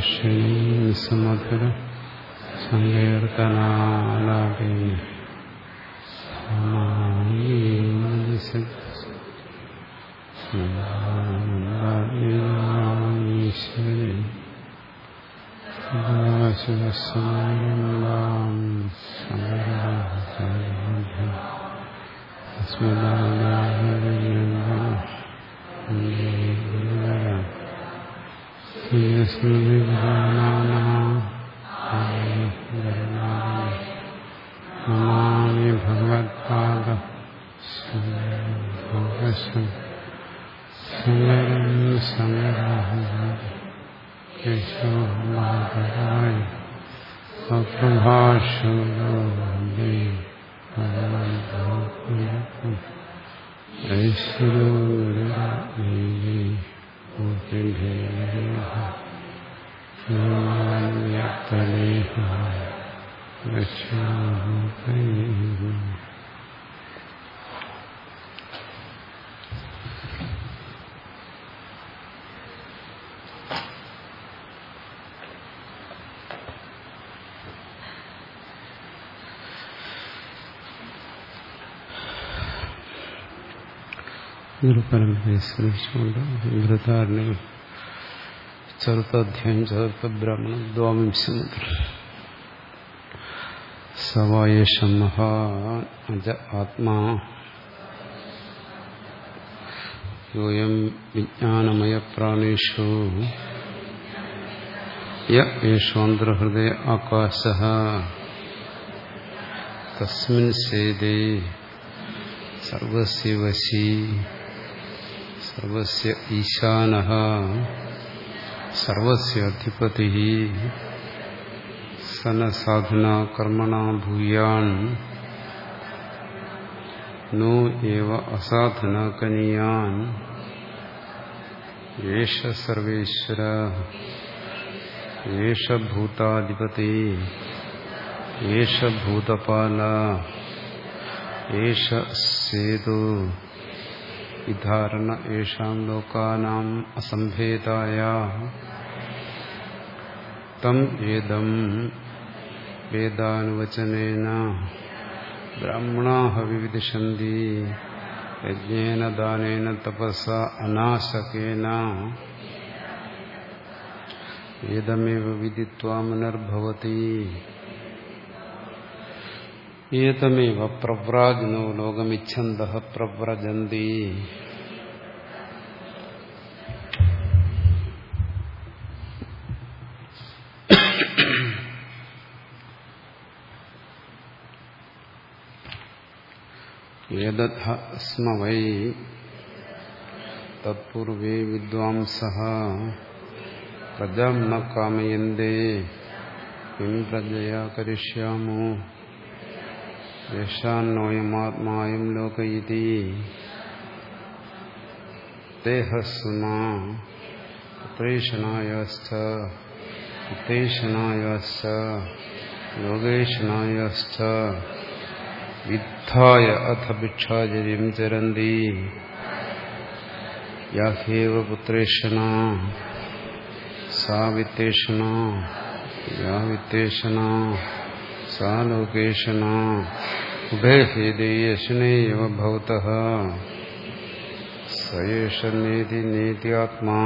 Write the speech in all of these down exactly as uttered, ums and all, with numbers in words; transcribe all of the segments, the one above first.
ഭാഷിണീ സുമധുര സങ്കീർത്തനാലാപി ഈശ്വരി ശിവസമാരംഭാം നമാമി ഭഗവത്പാദ ശങ്കരം ശങ്കരായ അപ്രഭാഷണ ഗുരുപരമ്പരയെ സ്മരിച്ചുകൊണ്ട് വൃതാരണ്യം ചതുർത്ഥാധ്യായം ചതുർത്ഥ ബ്രാഹ്മണം ദ്വാവിംശമുദ്ര സവായേഷ മഹാ അജ ആത്മാ യോയം വിജ്ഞാനമയ പ്രാണേഷു യേഷോന്തർഹൃദയ ആകാശഃ തസ്മിൻ സേദേ സർവസ്യ വശീ സർവസ്യ ഈശാനഃ സർവസ്യ അധിപതിഃ സന സാധനാ കർമ്മണാ ഭൂയാൻ നോ ഏവ അസാധനാ കനീയാൻ യേശ സർവേശ്വരഃ യേശ ഭൂതാധിപതി യേശ ഭൂതപാലഃ യേശ സേതു വിധാരണ യേഷാം ലോകാനാം അസംഭേദായ തം ഏദം വേദാനുവചനേന ബ്രാഹ്മണാഃ വിവിദിഷന്തി യജ്ഞേന ദാനേന തപസാ അനാശകേന ഏതമേവ വിദിത്വാ മുനർഭവതി ഏതമേവ പ്രവ്രാജിനോ ലോകമിച്ഛന്തഃ പ്രവ്രജന്തി ഏതദ്ധ സ്മ വൈ തത്പൂർവേ വിദ്വാംസഃ പ്രജാം ന കാമയന്തേ കിം പ്രജയാ കരിഷ്യാമോ യേഷാന്നോയമാത്മായം ലോകയിതി തേഹസ്മാ പുത്രേഷണായശ്ച വിത്തേഷണായശ്ച യോഗേഷണായശ്ച വിദ്ധായ അഥ ഭിക്ഷാചര്യം ചരന്തി യാഹ്യേവ പുത്രേഷണാ സാ വിത്തേഷണാ യാ വിത്തേഷണാ സാ ലോകേഷണാ ഉഭയഹേദേയശനേയവ ഭവതഃ സയേഷ നേതി നേത്യാത്മാ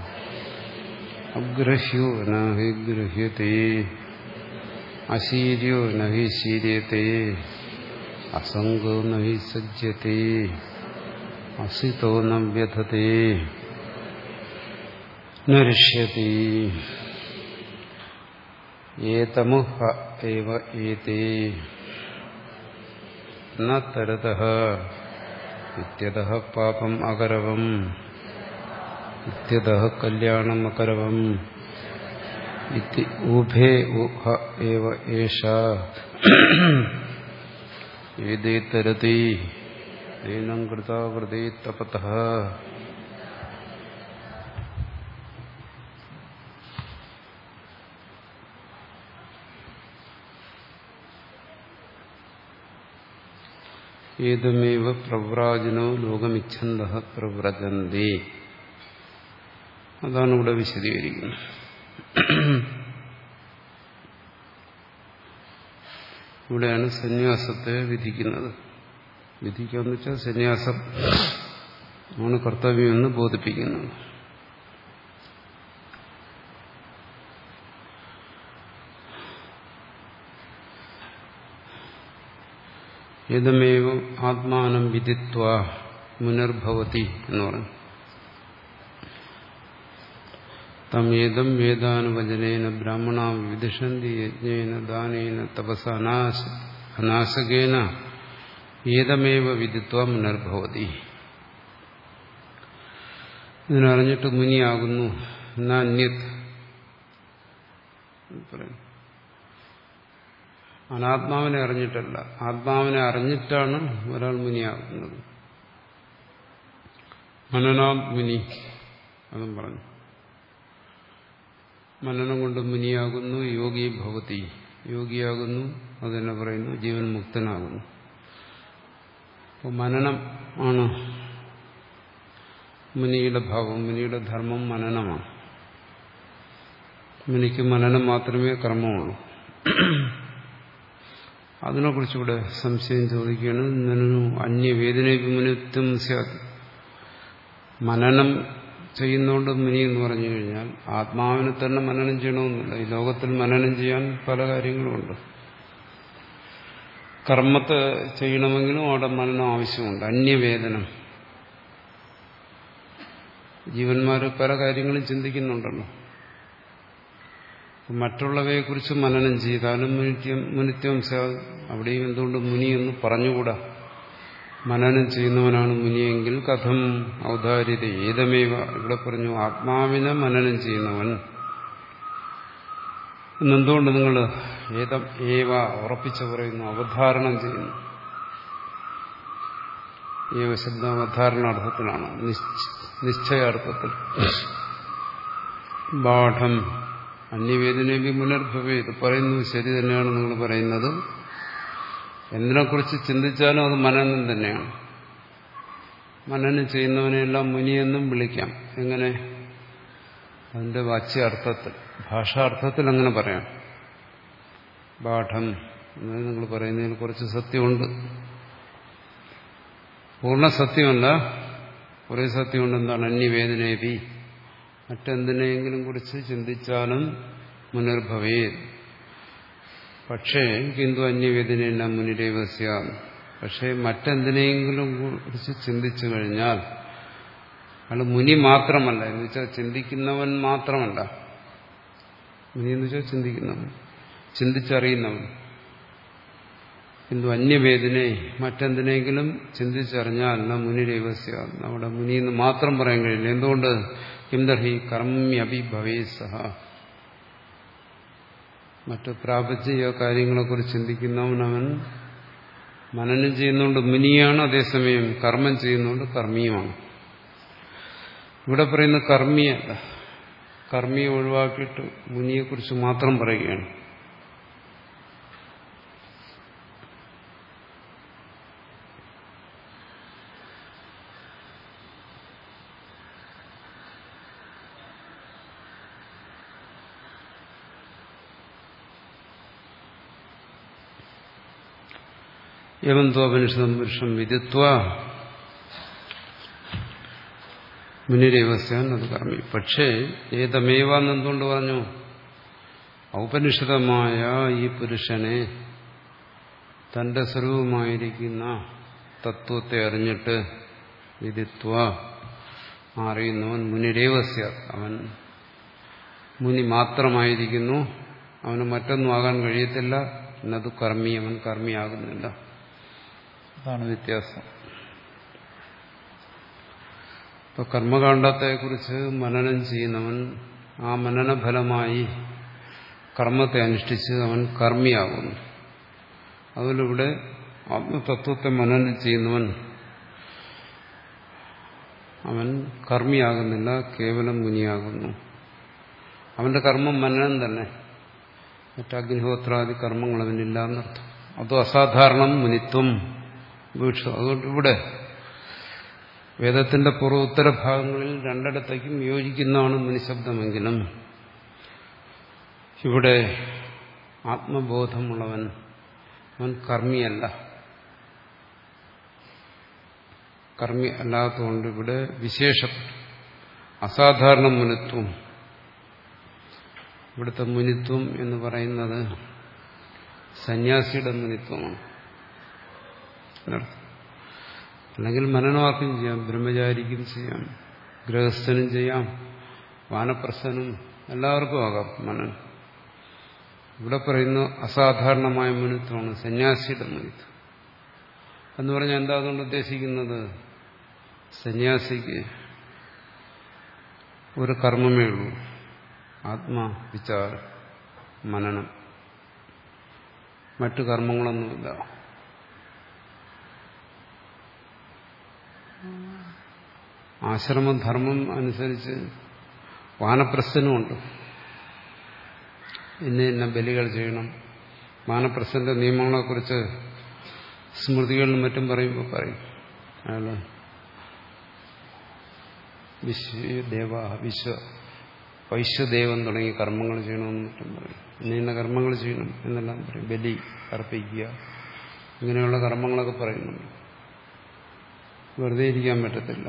അഗ്രഹ്യോ ന ഹി ഗൃഹ്യത്തെ അശീര്യോ ന ഹി ശീര്യത്തെ അസംഗോ ന ഹി സജ്ജത്തെ അസിതോ ന വ്യഥത്തെ ന രിഷ്യതി ഏതമുഹ ഏവ ഏതേ ന തരതഃ ഇത്യതഃ പാപം അകരവം ഇത്യതഃ കല്യാണം അകരവം ഇതി ഉഭേ ഉഹ ഏവ ഏഷ ഏതേ തരതി ഏനം കൃതാവൃതേ തപതഃ ഏതമേവ പ്രവ്രാജിനോ ലോകമിച്ഛന്തഃ പ്രവ്രജന്തി. അതാണ് ഇവിടെ വിശദീകരിക്കുന്നത്. ഇവിടെയാണ് സന്യാസത്തെ വിധിക്കുന്നത്. വിധിക്കുക എന്ന് വെച്ചാൽ സന്യാസം ആണ് കർത്തവ്യമെന്ന് ബോധിപ്പിക്കുന്നത്. ഏതമേവം ആത്മാനം വിദിത്വാ മുനർഭവതി എന്ന് പറഞ്ഞു. തമേതം വേദാനുവചനേന ബ്രാഹ്മണ വിദിഷന്തി യജ്ഞേന ദാനേന തപസ അനാശ അനാശകേന ഏതമേവ വിദിത്വാ മുനർഭവതി. ഇതിനറിഞ്ഞിട്ട് മുനിയാകുന്നു. അന്യത് പറയുന്നു. അനാത്മാവിനെ അറിഞ്ഞിട്ടല്ല, ആത്മാവിനെ അറിഞ്ഞിട്ടാണ് ഒരാൾ മുനിയാകുന്നത്. മനനാത് മുനി അതും പറഞ്ഞു. മനനം കൊണ്ട് മുനിയാകുന്നു. യോഗി ഭവതി, യോഗിയാകുന്നു. അതെന്നെ പറയുന്നു ജീവൻ മുക്തനാകുന്നു. അപ്പോൾ മനനം ആണ് മുനിയുടെ ഭാവം. മുനിയുടെ ധർമ്മം മനനമാണ്. മുനിക്ക് മനനം മാത്രമേ കർമ്മമുള്ളൂ. അതിനെക്കുറിച്ചിവിടെ സംശയം ചോദിക്കുകയാണ്. നനു അന്യവേദനവിമുനിത്വം സ്യാത്. മനനം ചെയ്യുന്നതുകൊണ്ട് മുനി എന്ന് പറഞ്ഞു കഴിഞ്ഞാൽ ആത്മാവിനെ തന്നെ മനനം ചെയ്യണമെന്നില്ല. ഈ ലോകത്തിൽ മനനം ചെയ്യാൻ പല കാര്യങ്ങളുമുണ്ട്. കർമ്മത്തെ ചെയ്യണമെങ്കിലും അവിടെ മനനം ആവശ്യമുണ്ട്. അന്യവേദനം. ജീവന്മാർ പല കാര്യങ്ങളും ചിന്തിക്കുന്നുണ്ടല്ലോ. മറ്റുള്ളവയെക്കുറിച്ച് മനനം ചെയ്താലും മുനിത്യം മുനിത്യം അവിടെയും എന്തുകൊണ്ട് മുനി എന്ന് പറഞ്ഞുകൂടാ? മനനം ചെയ്യുന്നവനാണ് മുനിയെങ്കിൽ കഥം ഔദാര്യത ഏതമേവ. ഇവിടെ പറഞ്ഞു ആത്മാവിനെ മനനം ചെയ്യുന്നവൻ എന്നെന്തുകൊണ്ട് നിങ്ങൾ ഏതം ഏവ ഉറപ്പിച്ചു പറയുന്നു, അവധാരണം ചെയ്യുന്നു? ഏവ ശബ്ദം അവധാരണാർത്ഥത്തിലാണ്, നിശ്ചയാർത്ഥത്തിൽ. ബാഠം അന്യവേദനേബി മുനർഭവേത് പറയുന്നു. ശരി തന്നെയാണ് നിങ്ങൾ പറയുന്നത്. എന്തിനെക്കുറിച്ച് ചിന്തിച്ചാലും അത് മനനം തന്നെയാണ്. മനനം ചെയ്യുന്നവനെല്ലാം മുനിയെന്നും വിളിക്കാം. എങ്ങനെ? അതിന്റെ വാച്യാർത്ഥത്തിൽ, ഭാഷാർത്ഥത്തിൽ അങ്ങനെ പറയാം. പാഠം എന്നത് നിങ്ങൾ പറയുന്നതിൽ കുറച്ച് സത്യമുണ്ട്. പൂർണ്ണ സത്യമല്ല, കുറേ സത്യമുണ്ട്. എന്താണ്? അന്യവേദനേബി, മറ്റെന്തിനെങ്കിലും കുറിച്ച് ചിന്തിച്ചാലും മുനിർഭവേ. പക്ഷേ കിന്തു അന്യവേദനയില്ല മുനിരേവസ്യ. പക്ഷേ മറ്റെന്തിനെങ്കിലും കുറിച്ച് ചിന്തിച്ചു കഴിഞ്ഞാൽ അത് മുനി മാത്രമല്ല. എന്ന് വെച്ചാൽ ചിന്തിക്കുന്നവൻ മാത്രമല്ല. മുനി എന്ന് വെച്ചാൽ ചിന്തിക്കുന്നവൻ, ചിന്തിച്ചറിയുന്നവൻ. കിന്തു അന്യവേദനെ, മറ്റെന്തിനെങ്കിലും ചിന്തിച്ചറിഞ്ഞാൽ എന്നാ മുനിരേവസ്യ. നമ്മുടെ മുനി എന്ന് മാത്രം പറയാൻ കഴിയില്ല. എന്തുകൊണ്ട്? കിംദർഹി കർമ്മ്യഭി ഭവേ സഹ. മറ്റു പ്രാപഞ്ചിക കാര്യങ്ങളെക്കുറിച്ച് ചിന്തിക്കുന്നവൻ അവൻ മനനം ചെയ്യുന്നതുകൊണ്ട് മുനിയാണ്, അതേസമയം കർമ്മം ചെയ്യുന്നതുകൊണ്ട് കർമ്മിയുമാണ്. ഇവിടെ പറയുന്ന കർമ്മിയല്ല. കർമ്മിയെ ഒഴിവാക്കിയിട്ട് മുനിയെക്കുറിച്ച് മാത്രം പറയുകയാണ്. യവന്തോപനിഷദം പുരുഷം വിദിത്വ മുനിരേവസ്യാൻ, അത് കർമ്മി. പക്ഷേ ഏതമേവാന്ന് എന്തുകൊണ്ട് പറഞ്ഞു? ഔപനിഷദമായ ഈ പുരുഷനെ തന്റെ സ്വരൂപമായിരിക്കുന്ന തത്വത്തെ അറിഞ്ഞിട്ട് വിദിത്വ അറിയുന്നവൻ മുനിരേവസ്യ, അവൻ മുനി മാത്രമായിരിക്കുന്നു. അവന് മറ്റൊന്നും ആകാൻ കഴിയത്തില്ല. എന്നത് കർമ്മി, അവൻ കർമ്മിയാകുന്നില്ല. അതാണ് വ്യത്യാസം. ഇപ്പൊ കർമ്മകാണ്ഡത്തെക്കുറിച്ച് മനനം ചെയ്യുന്നവൻ ആ മനനഫലമായി കർമ്മത്തെ അനുഷ്ഠിച്ച് അവൻ കർമ്മിയാകുന്നു. അതിലൂടെ ആത്മതത്വത്തെ മനനം ചെയ്യുന്നവൻ അവൻ കർമ്മിയാകുന്നില്ല, കേവലം മുനിയാകുന്നു. അവന്റെ കർമ്മം മനനം തന്നെ. മറ്റ് അഗ്നിഹോത്രാദി കർമ്മങ്ങൾ അവനില്ല എന്നർത്ഥം. അതോ അസാധാരണം മുനിത്വം വീക്ഷ. അതുകൊണ്ട് ഇവിടെ വേദത്തിന്റെ പൂർവോത്തര ഭാഗങ്ങളിൽ രണ്ടിടത്തേക്കും യോജിക്കുന്നതാണ് മുനിശബ്ദമെങ്കിലും ഇവിടെ ആത്മബോധമുള്ളവൻ അവൻ കർമ്മിയല്ല. കർമ്മി അല്ലാത്തതുകൊണ്ട് ഇവിടെ വിശേഷപ്പെട്ട അസാധാരണ മുനിത്വം. ഇവിടുത്തെ മുനിത്വം എന്ന് പറയുന്നത് സന്യാസിയുടെ മുനിത്വമാണ്. അല്ലെങ്കിൽ മനനവാക്യം ചെയ്യാം, ബ്രഹ്മചാരിക്കും ചെയ്യാം, ഗൃഹസ്ഥനും ചെയ്യാം, വാനപ്രസ്ഥനും എല്ലാവർക്കും ആകാം മനനം. ഇവിടെ പറയുന്ന അസാധാരണമായ മുനിത്വമാണ് സന്യാസിയുടെ മുനിത്വം എന്ന് പറഞ്ഞാൽ എന്താ അതുകൊണ്ട് ഉദ്ദേശിക്കുന്നത്? സന്യാസിക്ക് ഒരു കർമ്മമേ ഉള്ളൂ, ആത്മവിചാരം, മനനം. മറ്റു കർമ്മങ്ങളൊന്നുമില്ല. ആശ്രമധർമ്മം അനുസരിച്ച് വാനപ്രസ്ഥനുമുണ്ട്. ഇന്ന ഇന്ന ബലികൾ ചെയ്യണം. വാനപ്രസ്ഥന്റെ നിയമങ്ങളെക്കുറിച്ച് സ്മൃതികളിലും മറ്റും പറയുമ്പോൾ പറയും, അയാൾ വിശ്വദേവ വിശ്വ വൈശ്വദേവൻ തുടങ്ങിയ കർമ്മങ്ങൾ ചെയ്യണമെന്ന് മറ്റും പറയും. ഇന്ന ഇന്ന കർമ്മങ്ങൾ ചെയ്യണം എന്നെല്ലാം പറയും. ബലി അർപ്പിക്കുക, ഇങ്ങനെയുള്ള കർമ്മങ്ങളൊക്കെ പറയുന്നുണ്ട്. വെറുതെ ഇരിക്കാൻ പറ്റത്തില്ല.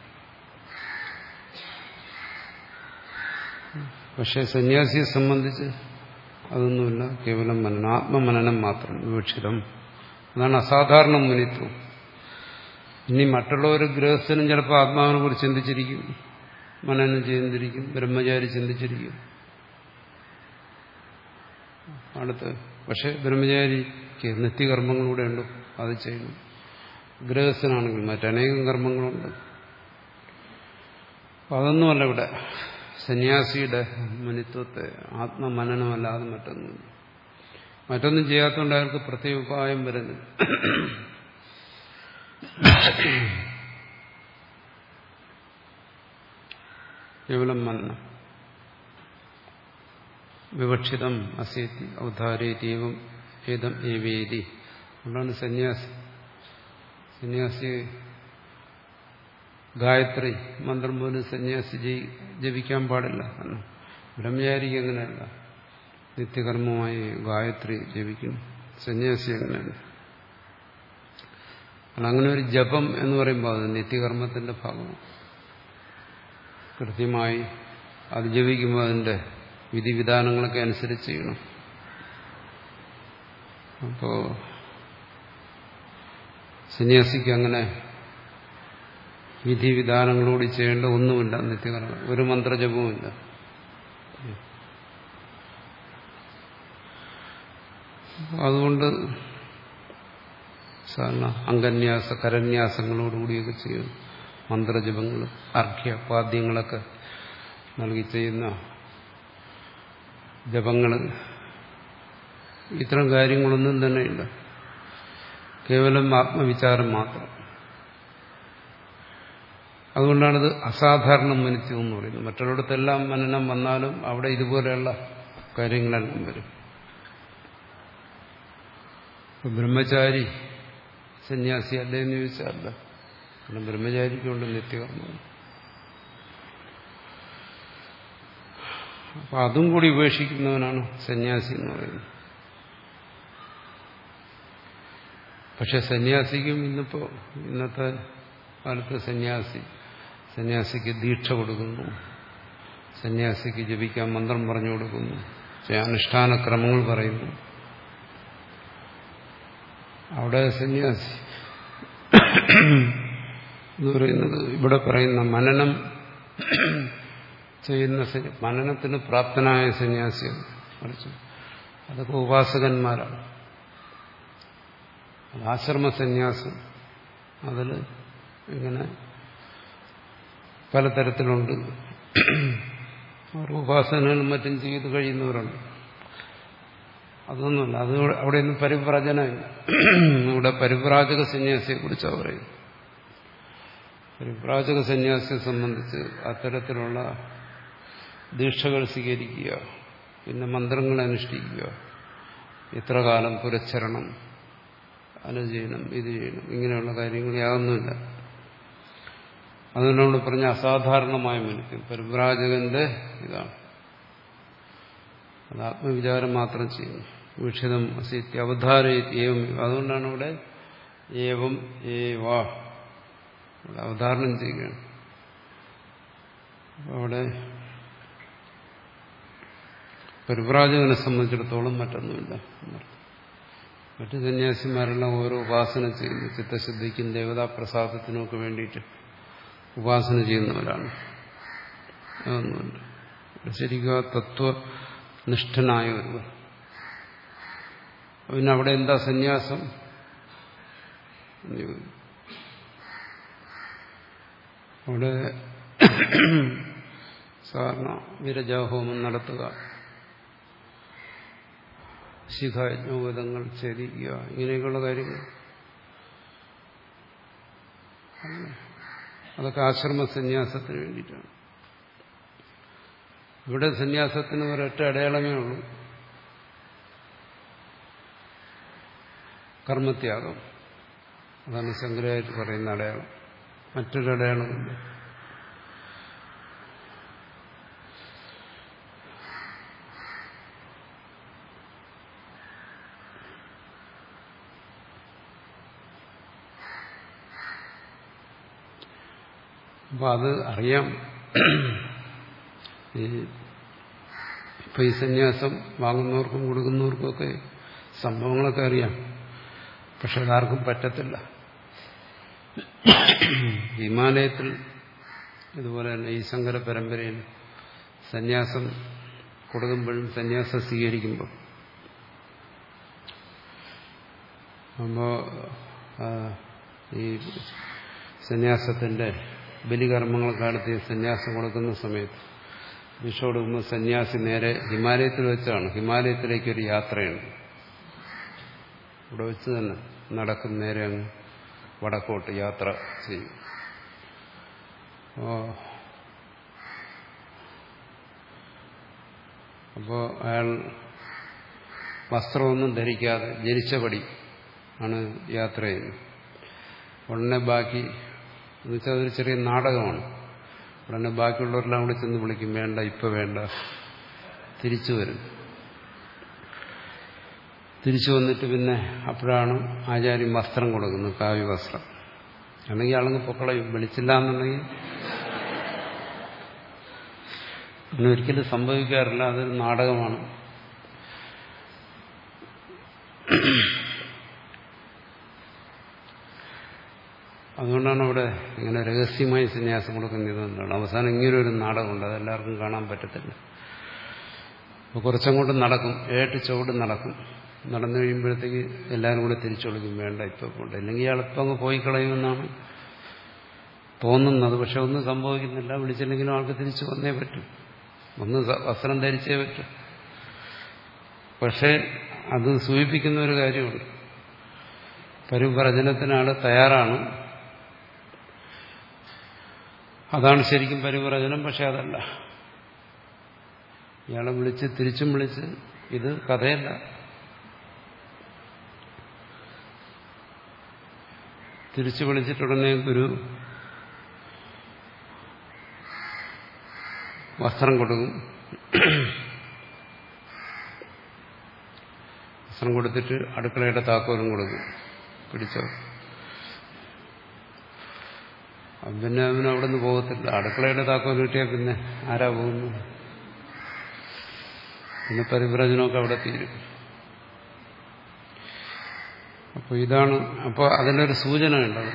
പക്ഷെ സന്യാസിയെ സംബന്ധിച്ച് അതൊന്നുമില്ല, കേവലം മനനം, ആത്മമനനം മാത്രം വിവക്ഷിതം. അതാണ് അസാധാരണ മുനിത്വം. ഇനി മറ്റുള്ളവർ ഗൃഹസ്ഥനും ചിലപ്പോൾ ആത്മാവിനെ കുറിച്ച് ചിന്തിച്ചിരിക്കും, മനനം ചെയ്തിരിക്കും, ബ്രഹ്മചാരി ചിന്തിച്ചിരിക്കും. അടുത്ത് പക്ഷെ ബ്രഹ്മചാരിക്ക് നിത്യകർമ്മങ്ങളിലൂടെ ഉണ്ട്, അത് ചെയ്യണം. ഗൃഹസ്ഥനാണെങ്കിൽ മറ്റനേകം കർമ്മങ്ങളുണ്ട്. അതൊന്നുമല്ല ഇവിടെ സന്യാസിയുടെ മുനിത്വത്തെ, ആത്മമനനമല്ലാതെ മറ്റൊന്നും മറ്റൊന്നും ചെയ്യാത്തതുകൊണ്ട് അയാൾക്ക് പ്രത്യേക ഉപായം വരുന്നത്. കേവലം മനനം. വിവക്ഷിതം അസേതി ഔദാരേതീവം ഏതം ഏവേതി. അതുകൊണ്ടാണ് സന്യാസി സന്യാസി ഗായത്രി മന്ത്രം പോലും സന്യാസി ജപിക്കാൻ പാടില്ല. ബ്രഹ്മചാരിക്ക് അങ്ങനെയല്ല, നിത്യകർമ്മമായി ഗായത്രി ജപിക്കുന്നു. സന്യാസി അങ്ങനെയല്ല. അങ്ങനെ ഒരു ജപം എന്ന് പറയുമ്പോൾ അത് നിത്യകർമ്മത്തിന്റെ ഭാഗമാണ്. കൃത്യമായി അത് ജപിക്കുമ്പോൾ അതിന്റെ വിധിവിധാനങ്ങളൊക്കെ അനുസരിച്ച് ചെയ്യണം. അപ്പോ സന്യാസിക്ക് അങ്ങനെ വിധിവിധാനങ്ങളോട് ചെയ്യേണ്ട ഒന്നുമില്ല. നിത്യകർമ്മം ഒരു മന്ത്രജപവുമില്ല. അതുകൊണ്ട് സാധാരണ അംഗന്യാസ കരന്യാസങ്ങളോടുകൂടിയൊക്കെ ചെയ്യും. മന്ത്രജപങ്ങൾ, അർഘ്യപാദ്യങ്ങളൊക്കെ നൽകി ചെയ്യുന്ന ജപങ്ങൾ, ഇത്തരം കാര്യങ്ങളൊന്നും തന്നെയില്ല. കേവലം ആത്മവിചാരം മാത്രം. അതുകൊണ്ടാണിത് അസാധാരണ മുനിത്വം എന്ന് പറയുന്നത്. മറ്റുള്ളിടത്തെല്ലാം മനനം വന്നാലും അവിടെ ഇതുപോലെയുള്ള കാര്യങ്ങളെല്ലാം വരും. ബ്രഹ്മചാരി സന്യാസി അല്ലേ എന്ന് ചോദിച്ചാലല്ല. കാരണം ബ്രഹ്മചാരിക്കുണ്ട് നിത്യകർമ്മം. അപ്പൊ അതും കൂടി ഉപേക്ഷിക്കുന്നവനാണ് സന്യാസി എന്ന് പറയുന്നത്. പക്ഷെ സന്യാസിക്കും ഇന്നിപ്പോ ഇന്നത്തെ കാലത്ത് സന്യാസി സന്യാസിക്ക് ദീക്ഷ കൊടുക്കുന്നു, സന്യാസിക്ക് ജപിക്കാൻ മന്ത്രം പറഞ്ഞു കൊടുക്കുന്നു, അനുഷ്ഠാനക്രമങ്ങൾ പറയുന്നു. അവിടെ സന്യാസി എന്ന് പറയുന്നത് ഇവിടെ പറയുന്ന മനനം ചെയ്യുന്ന മനനത്തിന് പ്രാപ്തനായ സന്യാസിയാണ്. മറിച്ച് അതൊക്കെ ഉപാസകന്മാരാണ്. ആശ്രമ സന്യാസം അതിൽ ഇങ്ങനെ പലതരത്തിലുണ്ട്. അവർ ഉപാസനകളും മറ്റും ചെയ്ത് കഴിയുന്നവരുണ്ട്. അതൊന്നുമല്ല, അത് അവിടെയൊന്നും പരിവ്രാജനമില്ല. ഇവിടെ പരിവ്രാജക സന്യാസിയെ കുറിച്ചാണ് പറയുന്നത്. പരിവ്രാജക സന്യാസിയെ സംബന്ധിച്ച് അത്തരത്തിലുള്ള ദീക്ഷകൾ സ്വീകരിക്കുക, പിന്നെ മന്ത്രങ്ങൾ അനുഷ്ഠിക്കുക, ഇത്ര കാലം പുരച്ചരണം, അത് ചെയ്യണം, ഇത് ചെയ്യണം, ഇങ്ങനെയുള്ള കാര്യങ്ങൾ യാതൊന്നുമില്ല. അതുകൊണ്ട് പറഞ്ഞ അസാധാരണമായ മുനിത്വം പരിവ്രാജകന്റെ ഇതാണ്. അത് ആത്മവിചാരം മാത്രം ചെയ്യുന്നു. വീക്ഷിതം അസീത്യ അവധാരയത്തി ഏവം. അതുകൊണ്ടാണ് ഇവിടെ ഏവം ഏവ ഇവിടെ അവധാരണം ചെയ്യുകയാണ്. അവിടെ പരിവ്രാജകനെ സംബന്ധിച്ചിടത്തോളം മറ്റൊന്നുമില്ല. മറ്റു സന്യാസിമാരെല്ലാം ഓരോ ഉപാസന ചെയ്യുന്നു. ചിത്തശുദ്ധിക്കും ദേവതാപ്രസാദത്തിനും ഒക്കെ വേണ്ടിയിട്ട് ഉപാസന ചെയ്യുന്നവരാണ്. അതൊന്നുമില്ല. ശരിക്കും ആ തത്വനിഷ്ഠനായ ഒരുവർ. പിന്നെ അവിടെ എന്താ സന്യാസം? അവിടെ സാധാരണ വിരജാഹോമം നടത്തുക, ശിഖായജ്ഞോപതങ്ങൾ ഛേദിക്കുക, ഇങ്ങനെയൊക്കെയുള്ള കാര്യങ്ങൾ. അതൊക്കെ ആശ്രമ സന്യാസത്തിന് വേണ്ടിയിട്ടാണ്. ഇവിടെ സന്യാസത്തിന് ഒരൊറ്റ അടയാളമേ ഉള്ളൂ, കർമ്മത്യാഗം. അതാണ് ശങ്കരായിട്ട് പറയുന്ന അടയാളം. മറ്റൊരു അടയാളമില്ല. അപ്പൊ അത് അറിയാം. ഈ ഇപ്പൊ ഈ സന്യാസം വാങ്ങുന്നവർക്കും കൊടുക്കുന്നവർക്കും ഒക്കെ സംഭവങ്ങളൊക്കെ അറിയാം. പക്ഷെ അതാർക്കും പറ്റത്തില്ല. ഹിമാലയത്തിൽ ഇതുപോലെ തന്നെ ഈ ശങ്കര പരമ്പരയിൽ സന്യാസം കൊടുക്കുമ്പോഴും സന്യാസം സ്വീകരിക്കുമ്പോൾ അപ്പോ ഈ സന്യാസത്തിന്റെ ബലികർമ്മങ്ങളൊക്കെ നടത്തി സന്യാസം കൊടുക്കുന്ന സമയത്ത് ഭിക്ഷ കൊടുക്കുമ്പോൾ സന്യാസി നേരെ ഹിമാലയത്തിൽ വെച്ചാണ്, ഹിമാലയത്തിലേക്കൊരു യാത്രയുണ്ട്. ഇവിടെ വെച്ച് തന്നെ നടക്കും, നേരെ അങ്ങ് വടക്കോട്ട് യാത്ര ചെയ്യും. അപ്പോൾ അയാൾ വസ്ത്രമൊന്നും ധരിക്കാതെ ജനിച്ചപടി ആണ് യാത്ര ചെയ്യുന്നത്. ഉടനെ ബാക്കി എന്നുവെച്ചാൽ അതൊരു ചെറിയ നാടകമാണ്. ഉടനെ ബാക്കിയുള്ളവരെല്ലാം കൂടെ ചെന്ന് വിളിക്കും, വേണ്ട ഇപ്പം വേണ്ട, തിരിച്ചു വരും. തിരിച്ചു വന്നിട്ട് പിന്നെ അപ്പോഴാണ് ആചാര്യൻ വസ്ത്രം കൊടുക്കുന്നത്, കാവ്യ വസ്ത്രം. അല്ലെങ്കിൽ ആളങ്ങ് പൊക്കളയും. വിളിച്ചില്ല എന്നുണ്ടെങ്കിൽ അങ്ങനെ ഒരിക്കലും സംഭവിക്കാറില്ല. അതൊരു നാടകമാണ്. അതുകൊണ്ടാണ് അവിടെ ഇങ്ങനെ രഹസ്യമായി സന്യാസം കൊടുക്കുന്നത്. അവസാനം ഇങ്ങനെ ഒരു നാടകമുണ്ട്, അതെല്ലാവർക്കും കാണാൻ പറ്റത്തില്ല. അപ്പോൾ കുറച്ചങ്ങോട്ട് നടക്കും, ഏട്ട് ചുവട് നടക്കും. നടന്നു കഴിയുമ്പോഴത്തേക്ക് എല്ലാവരും കൂടെ തിരിച്ചു വിളിക്കും, വേണ്ട ഇപ്പം കൊണ്ട്. അല്ലെങ്കിൽ ഇയാളിപ്പം അങ്ങ് പോയി കളയുമെന്നാണ് തോന്നുന്നത്. പക്ഷെ ഒന്നും സംഭവിക്കുന്നില്ല. വിളിച്ചില്ലെങ്കിലും ആൾക്ക് തിരിച്ചു വന്നേ പറ്റും, ഒന്ന് വസ്ത്രം ധരിച്ചേ പറ്റും. പക്ഷെ അത് സൂചിപ്പിക്കുന്ന ഒരു കാര്യമുണ്ട്, പരിവ്രജനത്തിനാൾ തയ്യാറാണ്. അതാണ് ശരിക്കും പരിവ്രജനം. പക്ഷെ അതല്ല, ഇയാളെ വിളിച്ച് തിരിച്ചും വിളിച്ച്, ഇത് കഥയല്ല. തിരിച്ചു വിളിച്ചിട്ടുടനെ ഗുരു വസ്ത്രം കൊടുക്കും. വസ്ത്രം കൊടുത്തിട്ട് അടുക്കളയുടെ താക്കോലും കൊടുക്കും, പിടിച്ചോ. പിന്നെ അവന് അവിടെ നിന്ന് പോകത്തില്ല. അടുക്കളയുടെ താക്കോൽ കിട്ടിയാൽ പിന്നെ ആരാ പോകുന്നു? പിന്നെ പരിവ്രജനമൊക്കെ അവിടെ തീരും. അപ്പോൾ ഇതാണ്. അപ്പോൾ അതിനൊരു സൂചന ഉണ്ടത്.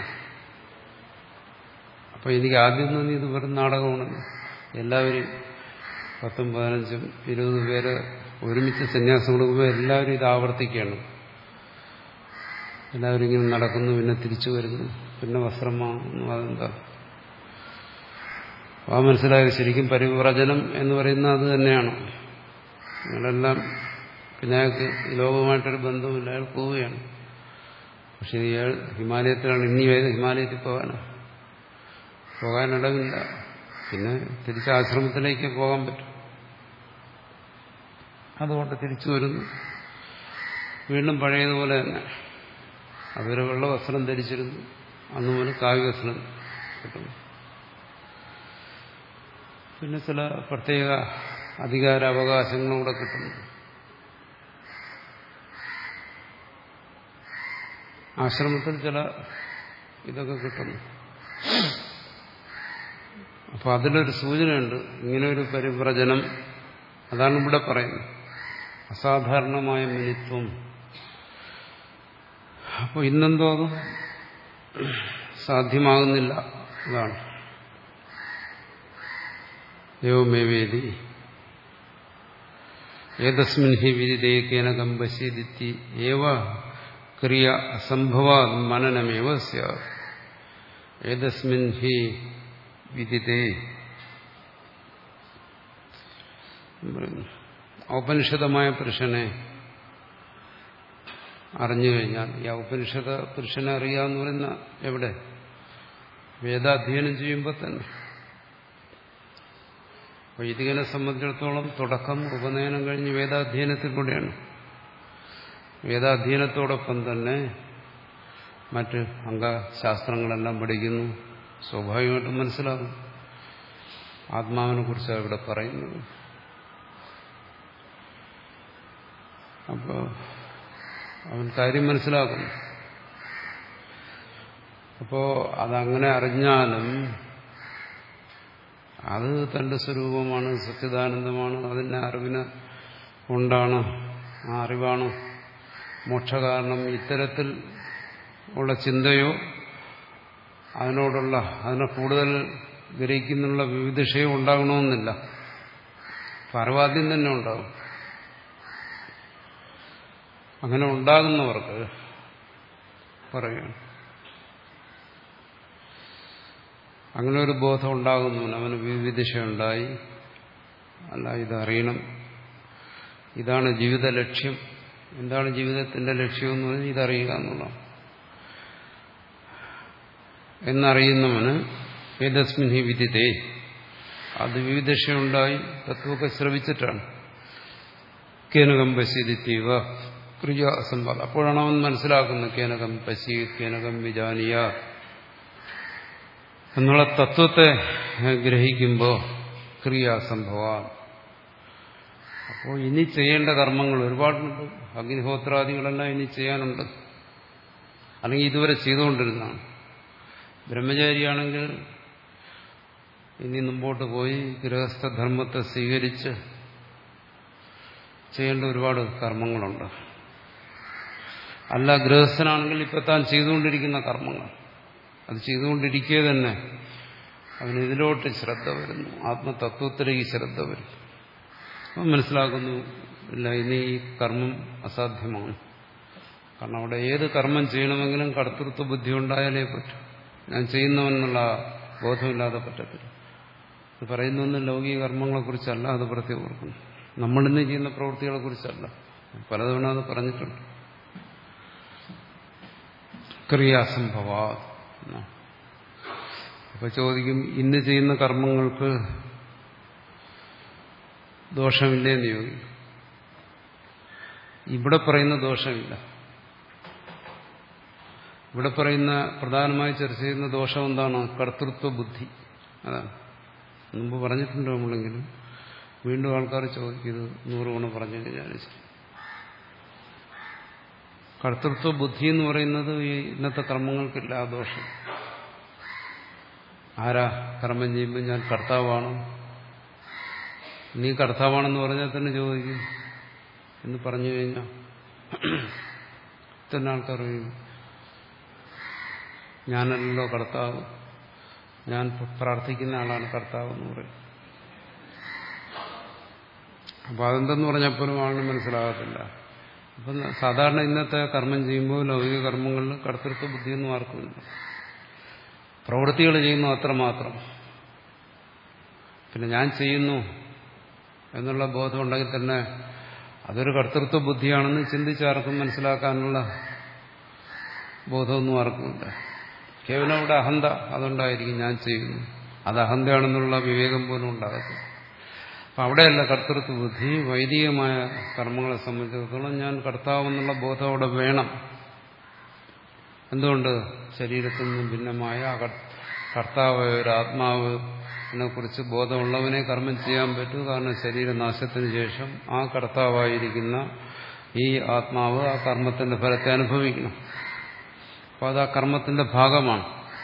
അപ്പോൾ എനിക്ക് ആദ്യം തോന്നി ഇത് വെറും നാടകമാണെന്ന്. എല്ലാവരും പത്തും പതിനഞ്ചും ഇരുപത് പേര് ഒരുമിച്ച് സന്യാസം കൊടുക്കുമ്പോൾ എല്ലാവരും ഇത് ആവർത്തിക്കുകയാണ്. എല്ലാവരും ഇങ്ങനെ നടക്കുന്നു, പിന്നെ തിരിച്ചു വരുന്നു, പിന്നെ വസ്ത്രം വാങ്ങുന്നു. അതെന്താ? ആ മനസ്സിലായത് ശരിക്കും പരിവ്രജനം എന്ന് പറയുന്നത് അത് തന്നെയാണ്. നിങ്ങളെല്ലാം പിന്നെ അയാൾക്ക് ലോകവുമായിട്ടൊരു ബന്ധമില്ല, അയാൾ പോവുകയാണ്. പക്ഷെ ഇയാൾ ഹിമാലയത്തിലാണ്. ഇനി ഏത് ഹിമാലയത്തിൽ പോകാനോ? പോകാനിടമില്ല. പിന്നെ തിരിച്ച് ആശ്രമത്തിലേക്ക് പോകാൻ പറ്റും. അതുകൊണ്ട് തിരിച്ചു വരുന്നു, വീണ്ടും പഴയതുപോലെ തന്നെ. അവര് വെള്ള വസ്ത്രം ധരിച്ചിരുന്നു, അന്ന് മുതൽ കാവ്യ വസ്ത്രം കിട്ടുന്നു. പിന്നെ ചില പ്രത്യേക അധികാരാവകാശങ്ങളും കൂടെ കിട്ടുന്നു. ആശ്രമത്തിൽ ചില ഇതൊക്കെ കിട്ടുന്നു. അപ്പൊ അതിലൊരു സൂചനയുണ്ട്, ഇങ്ങനെയൊരു പരിവ്രജനം. അതാണ് ഇവിടെ പറയുന്നത്, അസാധാരണമായ മിനിത്വം. അപ്പോൾ ഇന്നെന്തോ അത് സാധ്യമാകുന്നില്ല. അതാണ് യോമേവേദി ഏതസ്മിൻ ഹി വിദിതേകേന കമ്പശ്യദിത്തി ഏവ ക്രിയ അസംഭവാത് മനനമേവ സ്യാത്. ഏതസ്മിൻ ഹി വിദിതേ, ഔപനിഷദമായ പുരുഷനെ അറിഞ്ഞു കഴിഞ്ഞാൽ, ഈ ഔപനിഷദ പുരുഷനെ അറിയാന്ന് പറയുന്ന എവിടെ? വേദാധ്യയനം ചെയ്യുമ്പോൾ തന്നെ. വൈദികനെ സംബന്ധിച്ചിടത്തോളം തുടക്കം ഉപനയനം കഴിഞ്ഞ് വേദാധ്യയനത്തിലൂടെയാണ്. വേദാധ്യയനത്തോടൊപ്പം തന്നെ മറ്റ് അംഗശാസ്ത്രങ്ങളെല്ലാം പഠിക്കുന്നു. സ്വാഭാവികമായിട്ടും മനസ്സിലാകും ആത്മാവിനെ കുറിച്ചാണ് ഇവിടെ പറയുന്നത്. അപ്പോൾ അവൻ കാര്യം മനസ്സിലാക്കുന്നു. അപ്പോ അതങ്ങനെ അറിഞ്ഞാലും അത് തന്റെ സ്വരൂപമാണ്, സച്ചിദാനന്ദമാണ്, അതിന്റെ അറിവിനെ കൊണ്ടാണ്, ആ അറിവാണ് മോക്ഷകാരണം. ഇത്തരത്തിൽ ഉള്ള ചിന്തയോ അതിനോടുള്ള അതിനെ കൂടുതൽ ഗ്രഹിക്കുന്നുള്ള വിവിധയോ ഉണ്ടാകണമെന്നില്ല. അറിവാദ്യം തന്നെ ഉണ്ടാകും. അങ്ങനെ ഉണ്ടാകുന്നവർക്ക് പറയുകയാണ്, അങ്ങനെ ഒരു ബോധം ഉണ്ടാകുന്നു, അവന് വിവിധയുണ്ടായി, അല്ല ഇതറിയണം, ഇതാണ് ജീവിത ലക്ഷ്യം. എന്താണ് ജീവിതത്തിന്റെ ലക്ഷ്യം എന്ന് പറഞ്ഞാൽ ഇതറിയുക എന്നുള്ളതാണ്. എന്നറിയുന്നവന് ഏതസ്മിൻ ഹി വിദിതേ, അത് വിവിധയുണ്ടായി തത്വമൊക്കെ ശ്രവിച്ചിട്ടാണ്. കേനകം പശ്യദിത്തീവ ക്രിയ അസംബാദം. അപ്പോഴാണ് അവൻ മനസ്സിലാക്കുന്നത് കേനകം പശ്യ കേനകം വിജാനിയ എന്നുള്ള തത്വത്തെ ഗ്രഹിക്കുമ്പോൾ ക്രിയാസംഭവ. അപ്പോൾ ഇനി ചെയ്യേണ്ട കർമ്മങ്ങൾ ഒരുപാടുണ്ട്. അഗ്നിഹോത്രാദികളെല്ലാം ഇനി ചെയ്യാനുണ്ട്, അല്ലെങ്കിൽ ഇതുവരെ ചെയ്തുകൊണ്ടിരുന്നതാണ്. ബ്രഹ്മചാരിയാണെങ്കിൽ ഇനി മുമ്പോട്ട് പോയി ഗൃഹസ്ഥധർമ്മത്തെ സ്വീകരിച്ച് ചെയ്യേണ്ട ഒരുപാട് കർമ്മങ്ങളുണ്ട്. അല്ല ഗൃഹസ്ഥനാണെങ്കിൽ ഇപ്പൊ താൻ ചെയ്തുകൊണ്ടിരിക്കുന്ന കർമ്മങ്ങൾ, അത് ചെയ്തുകൊണ്ടിരിക്കുക തന്നെ അവന് ഇതിലോട്ട് ശ്രദ്ധ വരുന്നു, ആത്മതത്വത്തിലേക്ക് ശ്രദ്ധ വരുന്നു. അവൻ മനസ്സിലാക്കുന്നു, ഇല്ല ഇനി ഈ കർമ്മം അസാധ്യമാണ്. കാരണം അവിടെ ഏത് കർമ്മം ചെയ്യണമെങ്കിലും കർത്തൃത്വ ബുദ്ധി ഉണ്ടായാലേ പറ്റും. ഞാൻ ചെയ്യുന്നവനെന്നുള്ള ബോധമില്ലാതെ പറ്റത്തില്ല. ഇത് പറയുന്നൊന്നും ലൗകിക കർമ്മങ്ങളെക്കുറിച്ചല്ല, അത് പ്രത്യേകം ഓർക്കുന്നു. നമ്മളിന്ന് ചെയ്യുന്ന പ്രവൃത്തികളെ കുറിച്ചല്ല, പലതവണ അത് പറഞ്ഞിട്ടുണ്ട്. ക്രിയാസംഭവ. അപ്പൊ ചോദിക്കും, ഇന്ന് ചെയ്യുന്ന കർമ്മങ്ങൾക്ക് ദോഷമില്ലേന്ന് ചോദിക്കും. ഇവിടെ പറയുന്ന ദോഷമില്ല. ഇവിടെ പറയുന്ന പ്രധാനമായി ചർച്ച ചെയ്യുന്ന ദോഷം എന്താണ്? കർത്തൃത്വ ബുദ്ധി. അതാണ് മുമ്പ് പറഞ്ഞിട്ടുണ്ട് നമ്മളെങ്കിലും വീണ്ടും ആൾക്കാർ ചോദിക്കുന്നത് നൂറ് ഗുണം പറഞ്ഞു കഴിഞ്ഞാൽ ശരി. കർത്തൃത്വ ബുദ്ധി എന്ന് പറയുന്നത് ഈ ഇന്നത്തെ കർമ്മങ്ങൾക്കില്ല ആ ദോഷം. ആരാ കർമ്മം ചെയ്യുമ്പോൾ ഞാൻ കർത്താവാണോ, നീ കർത്താവാണെന്ന് പറഞ്ഞാൽ തന്നെ ചോദിക്കും എന്ന് പറഞ്ഞു കഴിഞ്ഞാൽ തന്നെ ആൾക്കാർ പറയും ഞാനല്ലല്ലോ കർത്താവ്, ഞാൻ പ്രാർത്ഥിക്കുന്ന ആളാണ് കർത്താവ് എന്ന് പറയും. അപ്പൊ അതെന്തെന്ന് പറഞ്ഞപ്പോഴും ആളിന് മനസ്സിലാകത്തില്ല. അപ്പം സാധാരണ ഇന്നത്തെ കർമ്മം ചെയ്യുമ്പോൾ ലൗകിക കർമ്മങ്ങളിൽ കർത്തൃത്വ ബുദ്ധിയൊന്നും ആർക്കുമില്ല. പ്രവൃത്തികൾ ചെയ്യുന്നു അത്രമാത്രം. പിന്നെ ഞാൻ ചെയ്യുന്നു എന്നുള്ള ബോധം ഉണ്ടെങ്കിൽ തന്നെ അതൊരു കർത്തൃത്വ ബുദ്ധിയാണെന്ന് ചിന്തിച്ചാർക്കും മനസ്സിലാക്കാനുള്ള ബോധമൊന്നും ആർക്കുമില്ല. കേവലം ഇവിടെ അഹന്ത അതുണ്ടായിരിക്കും, ഞാൻ ചെയ്യുന്നു, അത് അഹന്തയാണെന്നുള്ള വിവേകം പോലും ഉണ്ടാകത്തില്ല. അപ്പം അവിടെയല്ല കർത്തൃത്വ ബുദ്ധി. വൈദികമായ കർമ്മങ്ങളെ സംബന്ധിച്ചിടത്തോളം ഞാൻ കർത്താവെന്നുള്ള ബോധം അവിടെ വേണം. എന്തുകൊണ്ട്? ശരീരത്തിൽ നിന്നും ഭിന്നമായ കർത്താവായ ഒരു ആത്മാവ് കർമ്മത്തിനെ കുറിച്ച് ബോധമുള്ളവനെ കർമ്മം ചെയ്യാൻ പറ്റൂ. കാരണം ശരീരനാശത്തിന് ശേഷം ആ കർത്താവായിരിക്കുന്ന ഈ ആത്മാവ് ആ കർമ്മത്തിന്റെ ഫലത്തെ അനുഭവിക്കണം. അപ്പോൾ അത് ആ കർമ്മത്തിന്റെ ഭാഗമാണ്.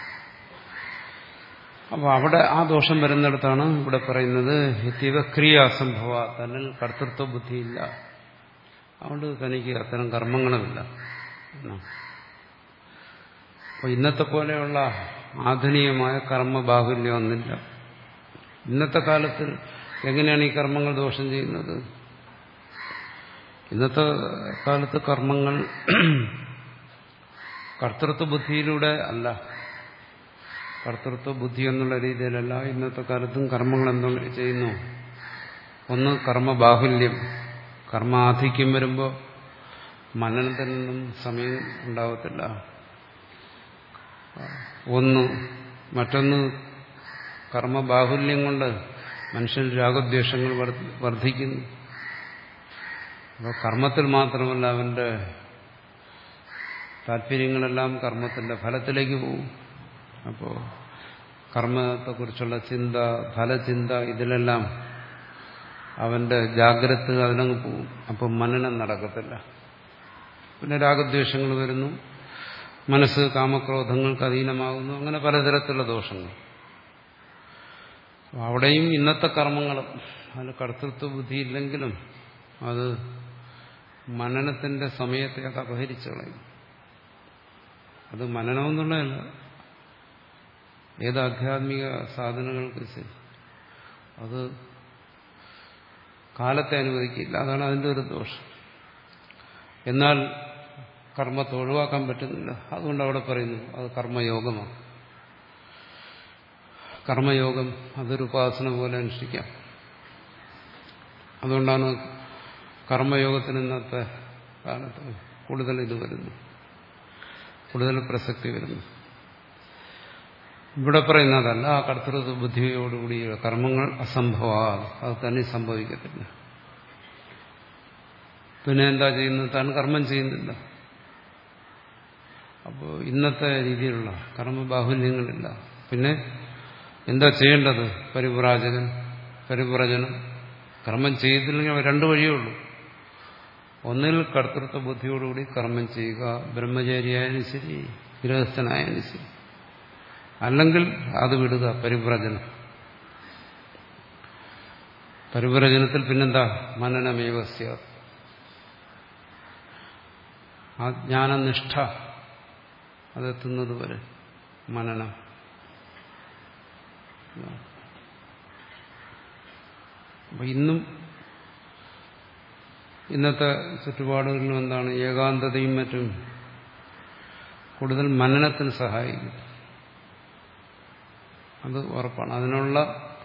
അപ്പോൾ അവിടെ ആ ദോഷം വരുന്നിടത്താണ് ഇവിടെ പറയുന്നത് ഹിത്യവ ക്രിയാസംഭവ, തന്നിൽ കർത്തൃത്വ ബുദ്ധിയില്ല, അതുകൊണ്ട് തനിക്ക് അത്തരം കർമ്മങ്ങളുമില്ല. അപ്പോൾ ഇന്നത്തെ പോലെയുള്ള ആധുനികമായ കർമ്മബാഹുല്യം ഒന്നില്ല. ഇന്നത്തെ കാലത്ത് എങ്ങനെയാണ് ഈ കർമ്മങ്ങൾ ദോഷം ചെയ്യുന്നത്? ഇന്നത്തെ കാലത്ത് കർമ്മങ്ങൾ കർത്തൃത്വ ബുദ്ധിയിലൂടെ അല്ല, കർത്തൃത്വ ബുദ്ധി എന്നുള്ള രീതിയിലല്ല. ഇന്നത്തെ കാലത്തും കർമ്മങ്ങൾ എന്തെങ്കിലും ചെയ്യുന്നു. ഒന്ന് കർമ്മബാഹുല്യം, കർമാധിക്യം വരുമ്പോൾ മനനത്തിനൊന്നും സമയം ഉണ്ടാവത്തില്ല. ഒന്ന് മറ്റൊന്ന് കർമ്മബാഹുല്യം കൊണ്ട് മനുഷ്യൻ രാഗദ്വേഷങ്ങൾ വർദ്ധിക്കുന്നു. അപ്പോൾ കർമ്മത്തിൽ മാത്രമല്ല അവന്റെ താല്പര്യങ്ങളെല്ലാം കർമ്മത്തിന്റെ ഫലത്തിലേക്ക് പോകും. അപ്പോൾ കർമ്മത്തെക്കുറിച്ചുള്ള ചിന്ത, ഫലചിന്ത, ഇതിലെല്ലാം അവന്റെ ജാഗ്രത അതിനങ്ങ് പോകും. അപ്പം മനനം നടക്കത്തില്ല. പിന്നെ രാഗദ്വേഷങ്ങൾ വരുന്നു, മനസ്സ് കാമക്രോധങ്ങൾക്ക് അധീനമാകുന്നു, അങ്ങനെ പലതരത്തിലുള്ള ദോഷങ്ങൾ. അവിടെയും ഇന്നത്തെ കർമ്മങ്ങളും അതിന് കർത്തൃത്വ ബുദ്ധിയില്ലെങ്കിലും അത് മനനത്തിന്റെ സമയത്തെ അത് അപഹരിച്ചു കളയും. അത് മനനമെന്നുള്ളതല്ല, ഏത് ആധ്യാത്മിക സാധനങ്ങൾക്ക് ശരി അത് കാലത്തെ അനുവദിക്കില്ല. അതാണ് അതിൻ്റെ ഒരു ദോഷം. എന്നാൽ കർമ്മത്തെ ഒഴിവാക്കാൻ പറ്റുന്നില്ല. അതുകൊണ്ട് അവിടെ പറയുന്നു അത് കർമ്മയോഗമാണ്. കർമ്മയോഗം അതൊരു ഉപാസന പോലെ അനുഷ്ഠിക്കാം. അതുകൊണ്ടാണ് കർമ്മയോഗത്തിന് ഇന്നത്തെ കാലത്ത് കൂടുതൽ ഇത് വരുന്നു, കൂടുതൽ പ്രസക്തി വരുന്നു. ഇവിടെ പറയുന്നതല്ല, ആ കർത്തൃത്വ ബുദ്ധിയോടുകൂടി കർമ്മങ്ങൾ അസംഭവ, അത് തന്നെ സംഭവിക്കത്തില്ല. പിന്നെ എന്താ ചെയ്യുന്നത്? താൻ കർമ്മം ചെയ്യുന്നില്ല. അപ്പോൾ ഇന്നത്തെ രീതിയിലുള്ള കർമ്മബാഹുല്യങ്ങളില്ല. പിന്നെ എന്താ ചെയ്യേണ്ടത്? പരിവ്രാജകൻ, പരിവ്രജനം. കർമ്മം ചെയ്തില്ലെങ്കിൽ രണ്ടു വഴിയേ ഉള്ളൂ. ഒന്നിൽ കർത്തൃത്വ ബുദ്ധിയോടുകൂടി കർമ്മം ചെയ്യുക, ബ്രഹ്മചാരിയായാലും ശരി ഗൃഹസ്ഥനായാലും ശരി. അല്ലെങ്കിൽ അത് വിടുക, പരിവ്രജനം. പരിവ്രജനത്തിൽ പിന്നെന്താ? മനനമേവ സ്യാത്. ആ ജ്ഞാനനിഷ്ഠ അതെത്തുന്നത് വരെ മനനം. അപ്പൊ ഇന്നും ഇന്നത്തെ ചുറ്റുപാടുകളിലും എന്താണ്? ഏകാന്തതയും മറ്റും കൂടുതൽ മനനത്തിന് സഹായിക്കും. അത് ഉറപ്പാണ്. അതിനുള്ള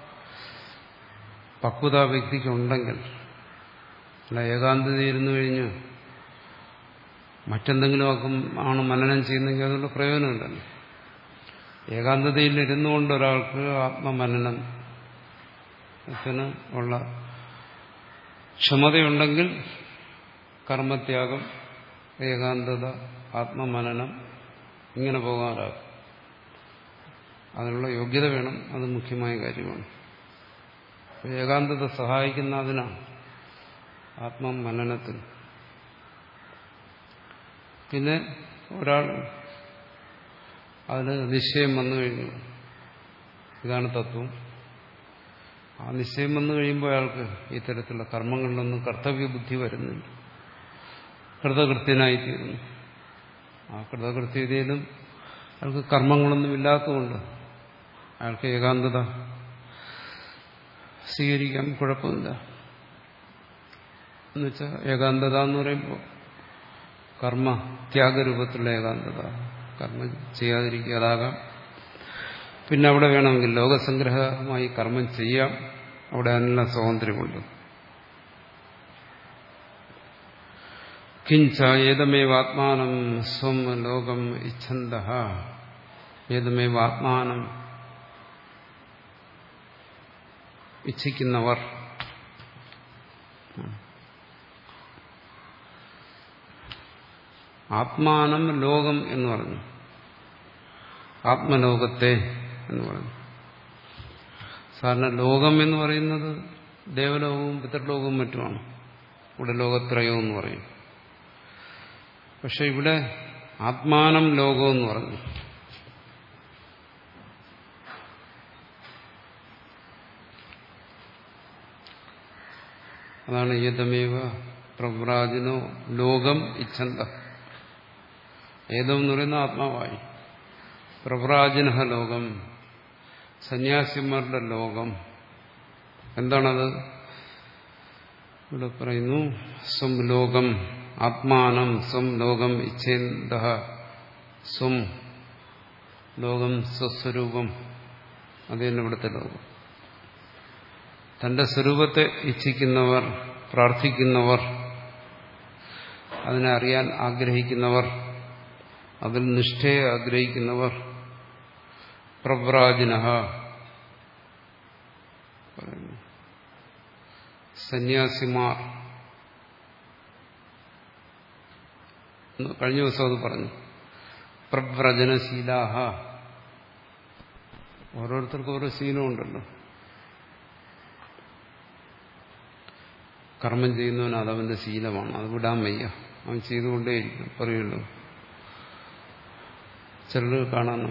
പക്വത വ്യക്തിക്കുണ്ടെങ്കിൽ. അല്ല ഏകാന്തത ഇരുന്നു കഴിഞ്ഞ് മറ്റെന്തെങ്കിലും ആണ് മനനം ചെയ്യുന്നെങ്കിൽ അതിനുള്ള പ്രയോജനമില്ലല്ലോ. ഏകാന്തതയിൽ ഇരുന്നുകൊണ്ട് ഒരാൾക്ക് ആത്മമനനത്തിന് ഉള്ള ക്ഷമതയുണ്ടെങ്കിൽ കർമ്മത്യാഗം, ഏകാന്തത, ആത്മമനനം ഇങ്ങനെ പോകാനാകും. അതിനുള്ള യോഗ്യത വേണം. അത് മുഖ്യമായ കാര്യമാണ്. ഏകാന്തത സഹായിക്കുന്ന അതിനാണ്, ആത്മമനനത്തിന്. പിന്നെ ഒരാൾ അതിന് നിശ്ചയം വന്നു കഴിഞ്ഞു, ഇതാണ് തത്വം. ആ നിശ്ചയം വന്നു കഴിയുമ്പോൾ അയാൾക്ക് ഇത്തരത്തിലുള്ള കർമ്മങ്ങളിലൊന്നും കർത്തവ്യബുദ്ധി വരുന്നില്ല, കൃതകൃത്യനായിത്തീരുന്നു. ആ കൃതകൃത്യതയിലും അയാൾക്ക് കർമ്മങ്ങളൊന്നും ഇല്ലാത്തതുകൊണ്ട് അയാൾക്ക് ഏകാന്തത സ്വീകരിക്കാൻ കുഴപ്പമില്ല. എന്നുവെച്ചാൽ ഏകാന്തത എന്ന് പറയുമ്പോൾ കർമ്മ ത്യാഗരൂപത്തിലുള്ള ഏകാന്തത, കർമ്മം ചെയ്യാതിരിക്കാതാകാം. പിന്നെ അവിടെ വേണമെങ്കിൽ ലോകസംഗ്രഹമായി കർമ്മം ചെയ്യാം. അവിടെ അതിനുള്ള സ്വാതന്ത്ര്യമുണ്ട്. കിഞ്ച ഏതമേവാത്മാനം സ്വം ലോകം ഇച്ഛന്തഃ. ഏതമേവാത്മാനം ഇച്ഛിക്കുന്നവർ, ആത്മാനം ലോകം എന്ന് പറഞ്ഞു, ആത്മലോകത്തെ എന്ന് പറഞ്ഞു. സാധാരണ ലോകം എന്ന് പറയുന്നത് ദേവലോകവും പിതൃലോകവും മറ്റുമാണ്. ഇവിടെ ലോകത്രയം എന്ന് പറയും. പക്ഷെ ഇവിടെ ആത്മാനം ലോകമെന്ന് പറഞ്ഞു. അതാണ് ഏതമേവ പ്രവ്രാജിനോ ലോകം ഇച്ഛന്ത. ഏതം എന്ന് പറയുന്ന ആത്മാവായി. പ്രവ്രാജിന ലോകം, സന്യാസിമാരുടെ ലോകം. എന്താണത്? ഇവിടെ പറയുന്നു സ്വം ലോകം ആത്മാനം സ്വം ലോകം ഇച്ഛേന്ത സ്വം ലോകം സ്വസ്വരൂപം. അത് തന്നെ ഇവിടുത്തെ ലോകം. തന്റെ സ്വരൂപത്തെ ഇച്ഛിക്കുന്നവർ, പ്രാർത്ഥിക്കുന്നവർ, അതിനെ അറിയാൻ ആഗ്രഹിക്കുന്നവർ, അതിൽ നിഷ്ഠയെ ആഗ്രഹിക്കുന്നവർ, പ്രവ്രാജിനഃ സന്യാസിമാർ. കഴിഞ്ഞ ദിവസം അത് പറഞ്ഞു. പ്രവ്രജനശീലാഹ. ഓരോരുത്തർക്കും ഓരോ ശീലമുണ്ടല്ലോ. കർമ്മം ചെയ്യുന്നവന് അതവന്റെ ശീലമാണ്, അത് വിടാൻ വയ്യ, അവൻ ചെയ്തുകൊണ്ടേയിരിക്കും. പറയുമല്ലോ, ചിലർ കാണാൻ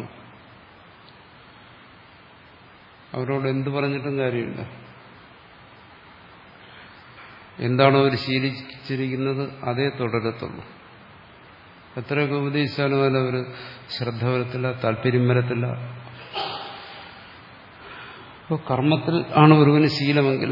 അവരോട് എന്ത് പറഞ്ഞിട്ടും കാര്യമില്ല. എന്താണോ അവർ ശീലിച്ചിരിക്കുന്നത് അതേ തുടരത്തുള്ളൂ. എത്രയൊക്കെ ഉപദേശിച്ചാലും അതിൽ അവർ ശ്രദ്ധ വരത്തില്ല, താല്പര്യം വരത്തില്ല. അപ്പോൾ കർമ്മത്തിൽ ആണ് ഒരുവന് ശീലമെങ്കിൽ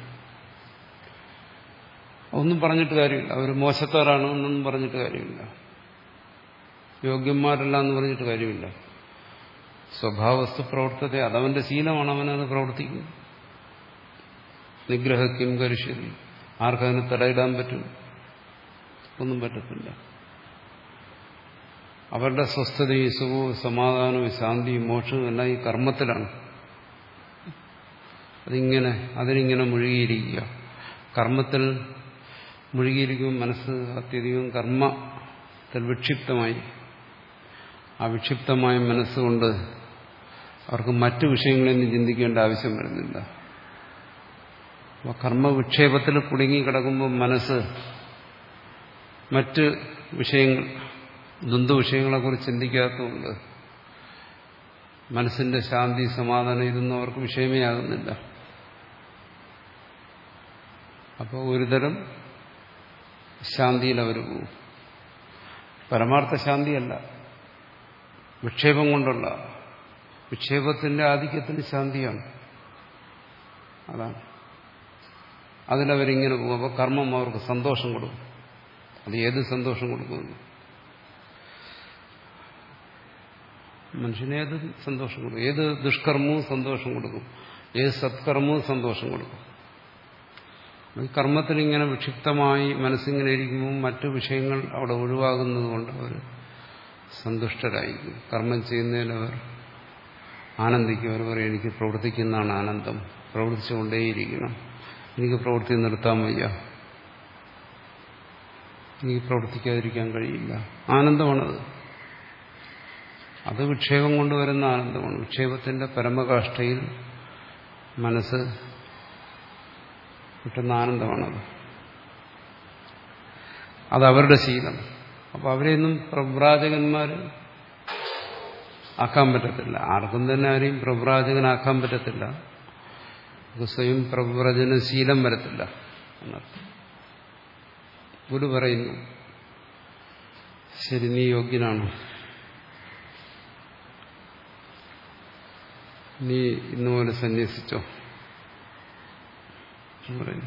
ഒന്നും പറഞ്ഞിട്ട് കാര്യമില്ല. അവർ മോശക്കാരാണ് എന്നൊന്നും പറഞ്ഞിട്ട് കാര്യമില്ല. യോഗ്യന്മാരല്ല എന്ന് പറഞ്ഞിട്ട് കാര്യമില്ല. സ്വഭാവസ്തു പ്രവർത്തത്തെ, അതവന്റെ ശീലമാണ്, അവനത് പ്രവർത്തിക്കുന്നു. നിഗ്രഹക്കും കരിഷ്യതി. ആർക്കതിന് തടയിടാൻ പറ്റും? ഒന്നും പറ്റത്തില്ല. അവരുടെ സ്വസ്ഥതയും സുഖവും സമാധാനവും ശാന്തിയും മോക്ഷവും എല്ലാം ഈ കർമ്മത്തിലാണ്. അതിങ്ങനെ അതിനിങ്ങനെ മുഴുകിയിരിക്കുക. കർമ്മത്തിൽ മുഴുകിയിരിക്കും. മനസ്സ് അത്യധികം കർമ്മത്തിൽ വിക്ഷിപ്തമായി. ആ വിക്ഷിപ്തമായ മനസ്സുകൊണ്ട് അവർക്ക് മറ്റു വിഷയങ്ങളൊന്നും ചിന്തിക്കേണ്ട ആവശ്യം വരുന്നില്ല. അപ്പോൾ കർമ്മവിക്ഷേപത്തിൽ കുടുങ്ങി കിടക്കുമ്പോൾ മനസ്സ് മറ്റ് വിഷയങ്ങൾ, ദ്വന്ദ്വ വിഷയങ്ങളെക്കുറിച്ച് ചിന്തിക്കാത്തതുകൊണ്ട് മനസ്സിന്റെ ശാന്തി സമാധാനം ഇതൊന്നും അവർക്ക് വിഷയമേ ആകുന്നില്ല. അപ്പോൾ ഒരുതരം ശാന്തിയിൽ അവർ പോകും. പരമാർത്ഥ ശാന്തിയല്ല, വിക്ഷേപം കൊണ്ടുള്ള, വിക്ഷേപത്തിന്റെ ആധിക്യത്തിന് ശാന്തിയാണ്. അതാണ്. അതിലവരിങ്ങനെ പോകും. അപ്പോൾ കർമ്മം അവർക്ക് സന്തോഷം കൊടുക്കും. അത് ഏത് സന്തോഷം കൊടുക്കുന്നു? മനുഷ്യന് ഏത് സന്തോഷം കൊടുക്കും? ഏത് ദുഷ്കർമ്മവും സന്തോഷം കൊടുക്കും, ഏത് സത്കർമ്മവും സന്തോഷം കൊടുക്കും. ഈ കർമ്മത്തിൽ ഇങ്ങനെ വിക്ഷിപ്തമായി മനസ്സിങ്ങനെ ഇരിക്കുമ്പോൾ മറ്റു വിഷയങ്ങൾ അവിടെ ഒഴിവാകുന്നത് കൊണ്ട് അവർ സന്തുഷ്ടരായിരിക്കും. കർമ്മം ചെയ്യുന്നതിലവർ ആനന്ദിക്കും. അവർ പറയും, എനിക്ക് പ്രവർത്തിക്കുന്നതാണ് ആനന്ദം, പ്രവർത്തിച്ചുകൊണ്ടേയിരിക്കണം, എനിക്ക് പ്രവൃത്തി നിർത്താൻ വയ്യ, എനിക്ക് പ്രവർത്തിക്കാതിരിക്കാൻ കഴിയില്ല. ആനന്ദമാണത്. അത് വിക്ഷേപം കൊണ്ടുവരുന്ന ആനന്ദമാണ്. വിക്ഷേപത്തിന്റെ പരമകാഷ്ഠയിൽ മനസ്സ് കിട്ടുന്ന ആനന്ദമാണത്. അതവരുടെ ശീലം. അപ്പോൾ അവരെയൊന്നും പ്രവ്രാജകന്മാർ ആക്കാൻ പറ്റത്തില്ല. ആർക്കും തന്നെ ആരെയും പ്രവ്രാജകനാക്കാൻ പറ്റത്തില്ല. സ്വയം പ്രവ്രജനശീലം വരത്തില്ല എന്നർത്ഥം. ഗുരു പറയുന്നു, ശരി, നീ യോഗ്യനാണ്, നീ ഇന്നുപോലെ സന്യസിച്ചോ പറയുന്നു.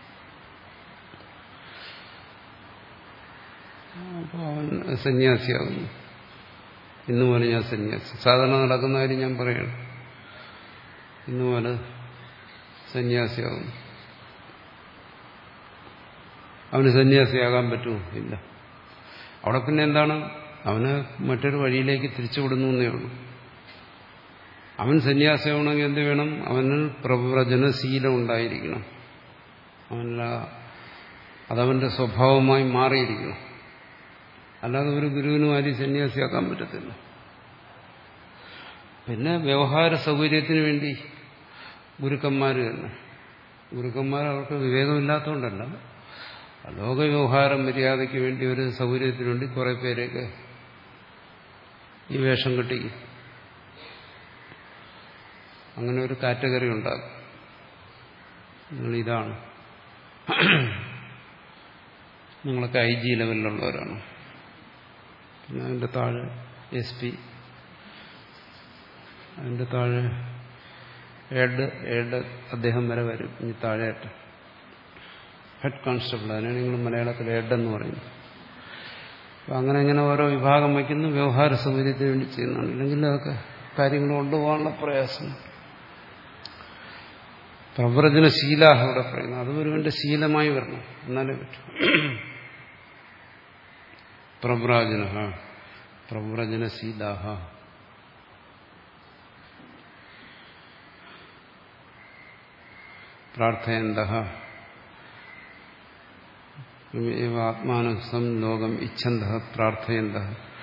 അപ്പോൾ അവൻ സന്യാസിയാകുന്നു. ഇന്നുപോലെ ഞാൻ സന്യാസി. സാധാരണ നടക്കുന്ന കാര്യം ഞാൻ പറയണം. ഇന്നുപോലെ സന്യാസിയാകുന്നു. അവന് സന്യാസിയാകാൻ പറ്റുമോ? ഇല്ല. അവിടെ പിന്നെ എന്താണ്? അവന് മറ്റൊരു വഴിയിലേക്ക് തിരിച്ചുവിടുന്നു എന്നേ ഉള്ളൂ. അവൻ സന്യാസിയാവണമെങ്കിൽ എന്ത് വേണം? അവനിൽ പ്രവ്രജനശീലം ഉണ്ടായിരിക്കണം. അവനല്ല, അതവന്റെ സ്വഭാവമായി മാറിയിരിക്കണം. അല്ലാതെ ഒരു ഗുരുവിനും ആരും സന്യാസിയാക്കാൻ പറ്റത്തില്ല. പിന്നെ വ്യവഹാര സൗകര്യത്തിന് വേണ്ടി ഗുരുക്കന്മാർ തന്നെ. ഗുരുക്കന്മാർ അവർക്ക് വിവേകമില്ലാത്തതുകൊണ്ടല്ല, ലോകവ്യവഹാര മര്യാദയ്ക്ക് വേണ്ടി ഒരു സൗകര്യത്തിന് വേണ്ടി കുറെ പേരെയൊക്കെ ഈ വേഷം കെട്ടി അങ്ങനെ ഒരു കാറ്റഗറി ഉണ്ടാകും. നിങ്ങളിതാണ്, നിങ്ങളൊക്കെ ഐ ജി ലെവലിലുള്ളവരാണ്, പിന്നെ അതിൻ്റെ താഴെ എസ് പി, അതിൻ്റെ താഴെ ഹെഡ് ഹെഡ് അദ്ദേഹം വരെ വരും. ഇനി താഴെയായിട്ട് ഹെഡ് കോൺസ്റ്റബിൾ, അതിനാണ് നിങ്ങൾ മലയാളത്തിൽ ഹെഡ് എന്ന് പറയുന്നത്. അപ്പം അങ്ങനെ ഇങ്ങനെ ഓരോ വിഭാഗം വയ്ക്കുന്നു, വ്യവഹാര സൗകര്യത്തിന് വേണ്ടി ചെയ്യുന്നതാണ്. ഇല്ലെങ്കിൽ അതൊക്കെ കാര്യങ്ങൾ കൊണ്ടുപോകാനുള്ള പ്രയാസം. പ്രവ്രജനശീലാഹ ഇവിടെ പറയുന്നത്, അത് ഒരുവന്റെ ശീലമായി വരണം, എന്നാലേ പറ്റും. പ്രവ്രജന പ്രവ്രജനശീലാഹ പ്രാർത്ഥയന്തഃ ആത്മാനം ലോകം ഇച്ഛന്തഃ പ്രാർത്ഥയന്തഃ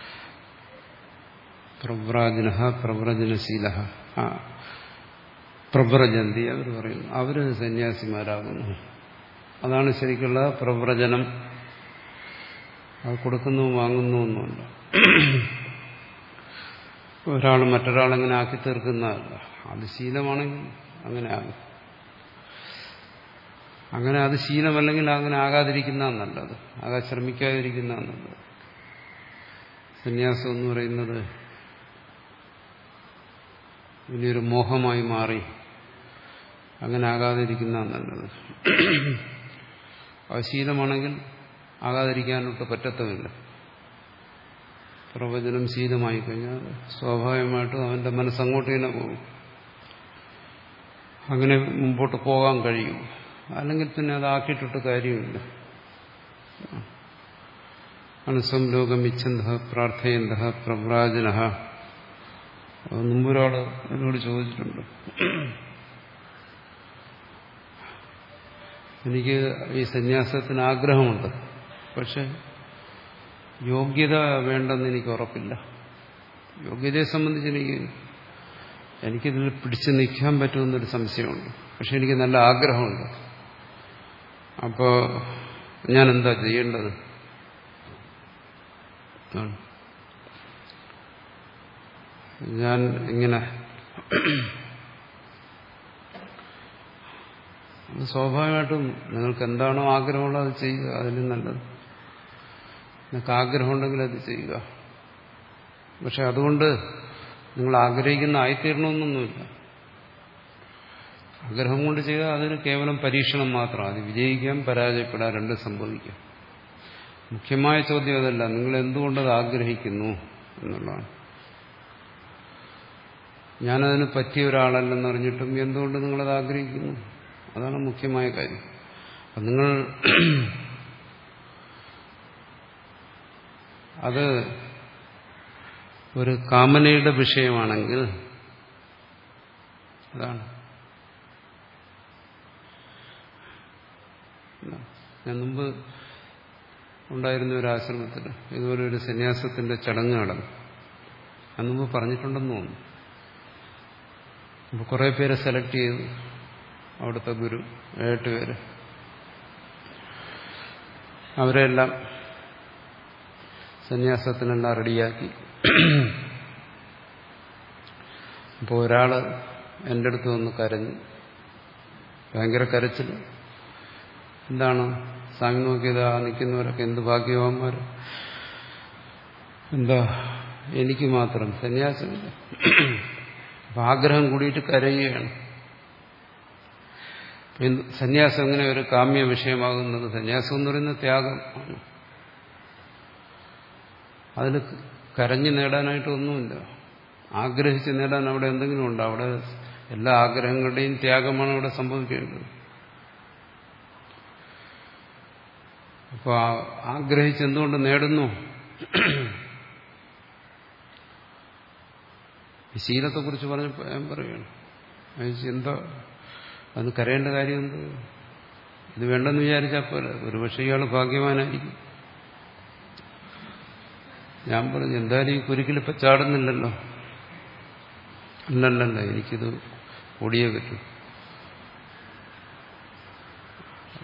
പ്രവ്രജനഃ പ്രവ്രജനശീലഃ പ്രവ്രജന്തി അവർ പറയുന്നു, അവര് സന്യാസിമാരാകുന്നു. അതാണ് ശരിക്കുള്ള പ്രവ്രജനം. അത് കൊടുക്കുന്നു വാങ്ങുന്നു ഒന്നുമല്ല. ഒരാൾ മറ്റൊരാളെങ്ങനെ ആക്കി തീർക്കുന്നതല്ല. അത് ശീലമാണെങ്കിൽ അങ്ങനെ ആകും. അങ്ങനെ അത് ശീലമല്ലെങ്കിൽ അങ്ങനെ ആകാതിരിക്കുന്നതാണ് നല്ലത്, ആകാൻ ശ്രമിക്കാതിരിക്കുന്നതാണ് നല്ലത്. സന്യാസം എന്ന് പറയുന്നത് വലിയൊരു മോഹമായി മാറി അങ്ങനെ ആകാതിരിക്കുന്നതാണ് നല്ലത്. അത് ശീലമാണെങ്കിൽ ആകാതിരിക്കാനൊട്ട് പറ്റത്തുമില്ല. പ്രവചനം ശീലമായി കഴിഞ്ഞാൽ സ്വാഭാവികമായിട്ടും അവന്റെ മനസ്സങ്ങോട്ട് തന്നെ പോകും. അങ്ങനെ മുമ്പോട്ട് പോകാൻ കഴിയും. അല്ലെങ്കിൽ പിന്നെ അതാക്കിയിട്ടിട്ട് കാര്യമില്ല. അനുസം ലോകം ഇച്ഛന്തഃ പ്രാർത്ഥയന്തഃ പ്രവ്രജനഃ. മുമ്പൊരാള് എന്നോട് ചോദിച്ചിട്ടുണ്ട്, എനിക്ക് ഈ സന്യാസത്തിന് ആഗ്രഹമുണ്ട്, പക്ഷെ യോഗ്യത വേണ്ടെന്ന് എനിക്ക് ഉറപ്പില്ല. യോഗ്യതയെ സംബന്ധിച്ച് എനിക്ക് എനിക്കിതിൽ പിടിച്ചു നിൽക്കാൻ പറ്റുമെന്നൊരു സംശയമുണ്ട്. പക്ഷെ എനിക്ക് നല്ല ആഗ്രഹമുണ്ട്. അപ്പോൾ ഞാൻ എന്താ ചെയ്യേണ്ടത്? ഞാൻ ഇങ്ങനെ സ്വാഭാവികമായിട്ടും നിങ്ങൾക്ക് എന്താണോ ആഗ്രഹമുള്ളത് അത് ചെയ്യുക, അതിലും നല്ലത്. നിങ്ങൾക്ക് ആഗ്രഹമുണ്ടെങ്കിൽ അത് ചെയ്യുക. പക്ഷെ അതുകൊണ്ട് നിങ്ങൾ ആഗ്രഹിക്കുന്ന ആയിത്തീരണമെന്നൊന്നുമില്ല. ആഗ്രഹം കൊണ്ട് ചെയ്താൽ അതൊരു കേവലം പരീക്ഷണം മാത്രം. അത് വിജയിക്കാം, പരാജയപ്പെടാൻ രണ്ടും സംഭവിക്കാം. മുഖ്യമായ ചോദ്യം അതല്ല, നിങ്ങൾ എന്തുകൊണ്ടത് ആഗ്രഹിക്കുന്നു എന്നുള്ളതാണ്. ഞാനതിന് പറ്റിയ ഒരാളല്ലെന്ന് അറിഞ്ഞിട്ടും എന്തുകൊണ്ട് നിങ്ങളത് ആഗ്രഹിക്കുന്നു, അതാണ് മുഖ്യമായ കാര്യം. അപ്പം നിങ്ങൾ അത് ഒരു കാമനയുടെ വിഷയമാണെങ്കിൽ അതാണ്. ഞാൻ മുമ്പ് ഉണ്ടായിരുന്ന ഒരു ആശ്രമത്തിൽ ഇതുപോലെ ഒരു സന്യാസത്തിന്റെ ചടങ്ങ് നടന്നു. ഞാൻ മുമ്പ് പറഞ്ഞിട്ടുണ്ടെന്ന് തോന്നുന്നു. അപ്പോൾ കുറേ പേരെ സെലക്ട് ചെയ്തു, അവിടുത്തെ ഗുരു ഏഴെട്ട് പേര്. അവരെല്ലാം സന്യാസത്തിനെല്ലാം റെഡിയാക്കി. അപ്പോൾ ഒരാള് എൻ്റെ അടുത്ത് വന്ന് കരഞ്ഞു, ഭയങ്കര കരച്ചിൽ. എന്താണ് സ്വാമി നോക്കിയത്, ആ നിൽക്കുന്നവരൊക്കെ എന്ത് ഭാഗ്യവാന്മാർ, എന്താ എനിക്ക് മാത്രം സന്യാസമില്ല. അപ്പം ആഗ്രഹം കൂടിയിട്ട് കരയുകയാണ്. സന്യാസം എങ്ങനെ ഒരു കാമ്യ വിഷയമാകുന്നത്? സന്യാസം എന്ന് പറയുന്നത് ത്യാഗം ആണ്. അതിൽ കരഞ്ഞു നേടാനായിട്ടൊന്നുമില്ല. ആഗ്രഹിച്ച് നേടാൻ അവിടെ എന്തെങ്കിലും ഉണ്ടോ? അവിടെ എല്ലാ ആഗ്രഹങ്ങളുടെയും ത്യാഗമാണ് അവിടെ സംഭവിക്കേണ്ടത്. അപ്പോൾ ആഗ്രഹിച്ച് എന്തുകൊണ്ട് നേടുന്നു? ശീലത്തെക്കുറിച്ച് പറഞ്ഞപ്പോൾ ഞാൻ പറയുകയാണ്, എന്താ അത് കരയേണ്ട കാര്യം എന്ത്? ഇത് വേണ്ടെന്ന് വിചാരിച്ചാൽ പോലെ ഒരുപക്ഷെ ഇയാൾ ഭാഗ്യവാനായിരിക്കും. ഞാൻ പറഞ്ഞു, എന്തായാലും ഈ കുരുക്കിലിപ്പോൾ ചാടുന്നില്ലല്ലോ. അല്ലല്ലല്ല, എനിക്കിത് ഓടിയേ പറ്റും.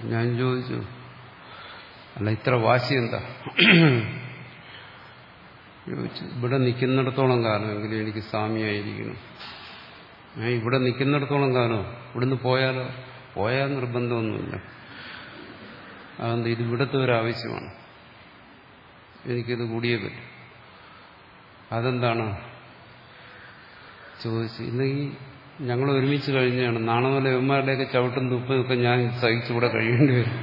ഞാൻ ചോദിച്ചു, അല്ല ഇത്ര വാശി എന്താ ചോദിച്ചു. ഇവിടെ നിൽക്കുന്നിടത്തോളം കാലമെങ്കിലും എനിക്ക് സ്വാമിയായിരിക്കണം. ഞാൻ ഇവിടെ നിൽക്കുന്നിടത്തോളം കാലം ഇവിടുന്ന് പോയാലോ? പോയാൽ നിർബന്ധമൊന്നുമില്ല. അതുകൊണ്ട് ഇത് ഇവിടുത്തെ ഒരാവശ്യമാണ്, എനിക്കിത് കൂടിയേ പറ്റും. അതെന്താണ് ചോദിച്ചു. ഇന്നെങ്കിൽ ഞങ്ങൾ ഒരുമിച്ച് കഴിഞ്ഞാണ്, നാണമല യവന്മാരുടെയൊക്കെ ചവിട്ടും തുപ്പും ഒക്കെ ഞാൻ സഹിച്ചിവിടെ കഴിയേണ്ടി വരും.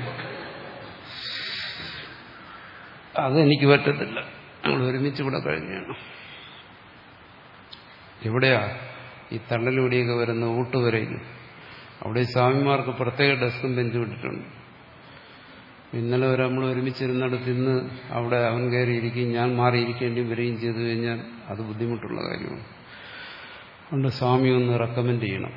അതെനിക്ക് പറ്റത്തില്ല. ഞങ്ങൾ ഒരുമിച്ച് ഇവിടെ കഴിഞ്ഞാണ്. എവിടെയാ ഈ തള്ളലൂടിയൊക്കെ വരുന്ന ഊട്ടുവരയിൽ? അവിടെ സ്വാമിമാർക്ക് പ്രത്യേക ഡെസ്കും ബെഞ്ചും ഇട്ടിട്ടുണ്ട്. ഇന്നലെ വരെ നമ്മൾ ഒരുമിച്ചിരുന്നിടത്ത് ഇന്ന് അവിടെ അവൻ കയറിയിരിക്കുകയും ഞാൻ മാറിയിരിക്കേണ്ടി വരികയും ചെയ്തു കഴിഞ്ഞാൽ അത് ബുദ്ധിമുട്ടുള്ള കാര്യമാണ്. അതുകൊണ്ട് സ്വാമി ഒന്ന് റെക്കമെൻഡ് ചെയ്യണം.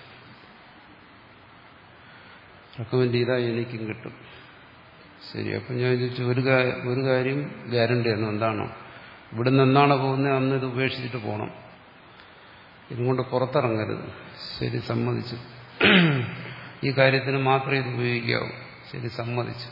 റെക്കമെൻഡ് ചെയ്താൽ എനിക്കും കിട്ടും. ശരി, അപ്പം ഞാൻ ചോദിച്ചു, ഒരു ഒരു കാര്യം ഗ്യാരണ്ടിയാണ്. എന്താണോ? ഇവിടെ നിന്നാണ് പോകുന്നത്, അന്ന് ഇത് ഉപേക്ഷിച്ചിട്ട് പോകണം, ഇതുകൊണ്ട് പുറത്തിറങ്ങരുത്. ശരി, സമ്മതിച്ചു. ഈ കാര്യത്തിന് മാത്രമേ ഇത് ഉപയോഗിക്കാവൂ. ശരി, സമ്മതിച്ചു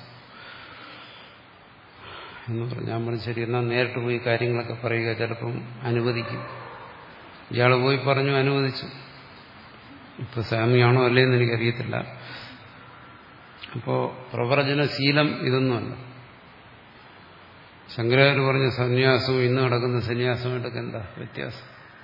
എന്ന് പറഞ്ഞു. ഞാൻ പറഞ്ഞു, ശരി എന്നാൽ നേരിട്ട് പോയി കാര്യങ്ങളൊക്കെ പറയുക, ചിലപ്പം അനുവദിക്കും. ഇയാൾ പോയി പറഞ്ഞു, അനുവദിച്ചു. ഇപ്പൊ സ്വാമിയാണോ അല്ലേന്ന് എനിക്കറിയത്തില്ല. അപ്പോ പ്രവചനശീലം ഇതൊന്നുമല്ല. ശങ്കരാചാര്യ പറഞ്ഞ സന്യാസവും ഇന്ന് നടക്കുന്ന സന്യാസമായിട്ടൊക്കെ എന്താ വ്യത്യാസം?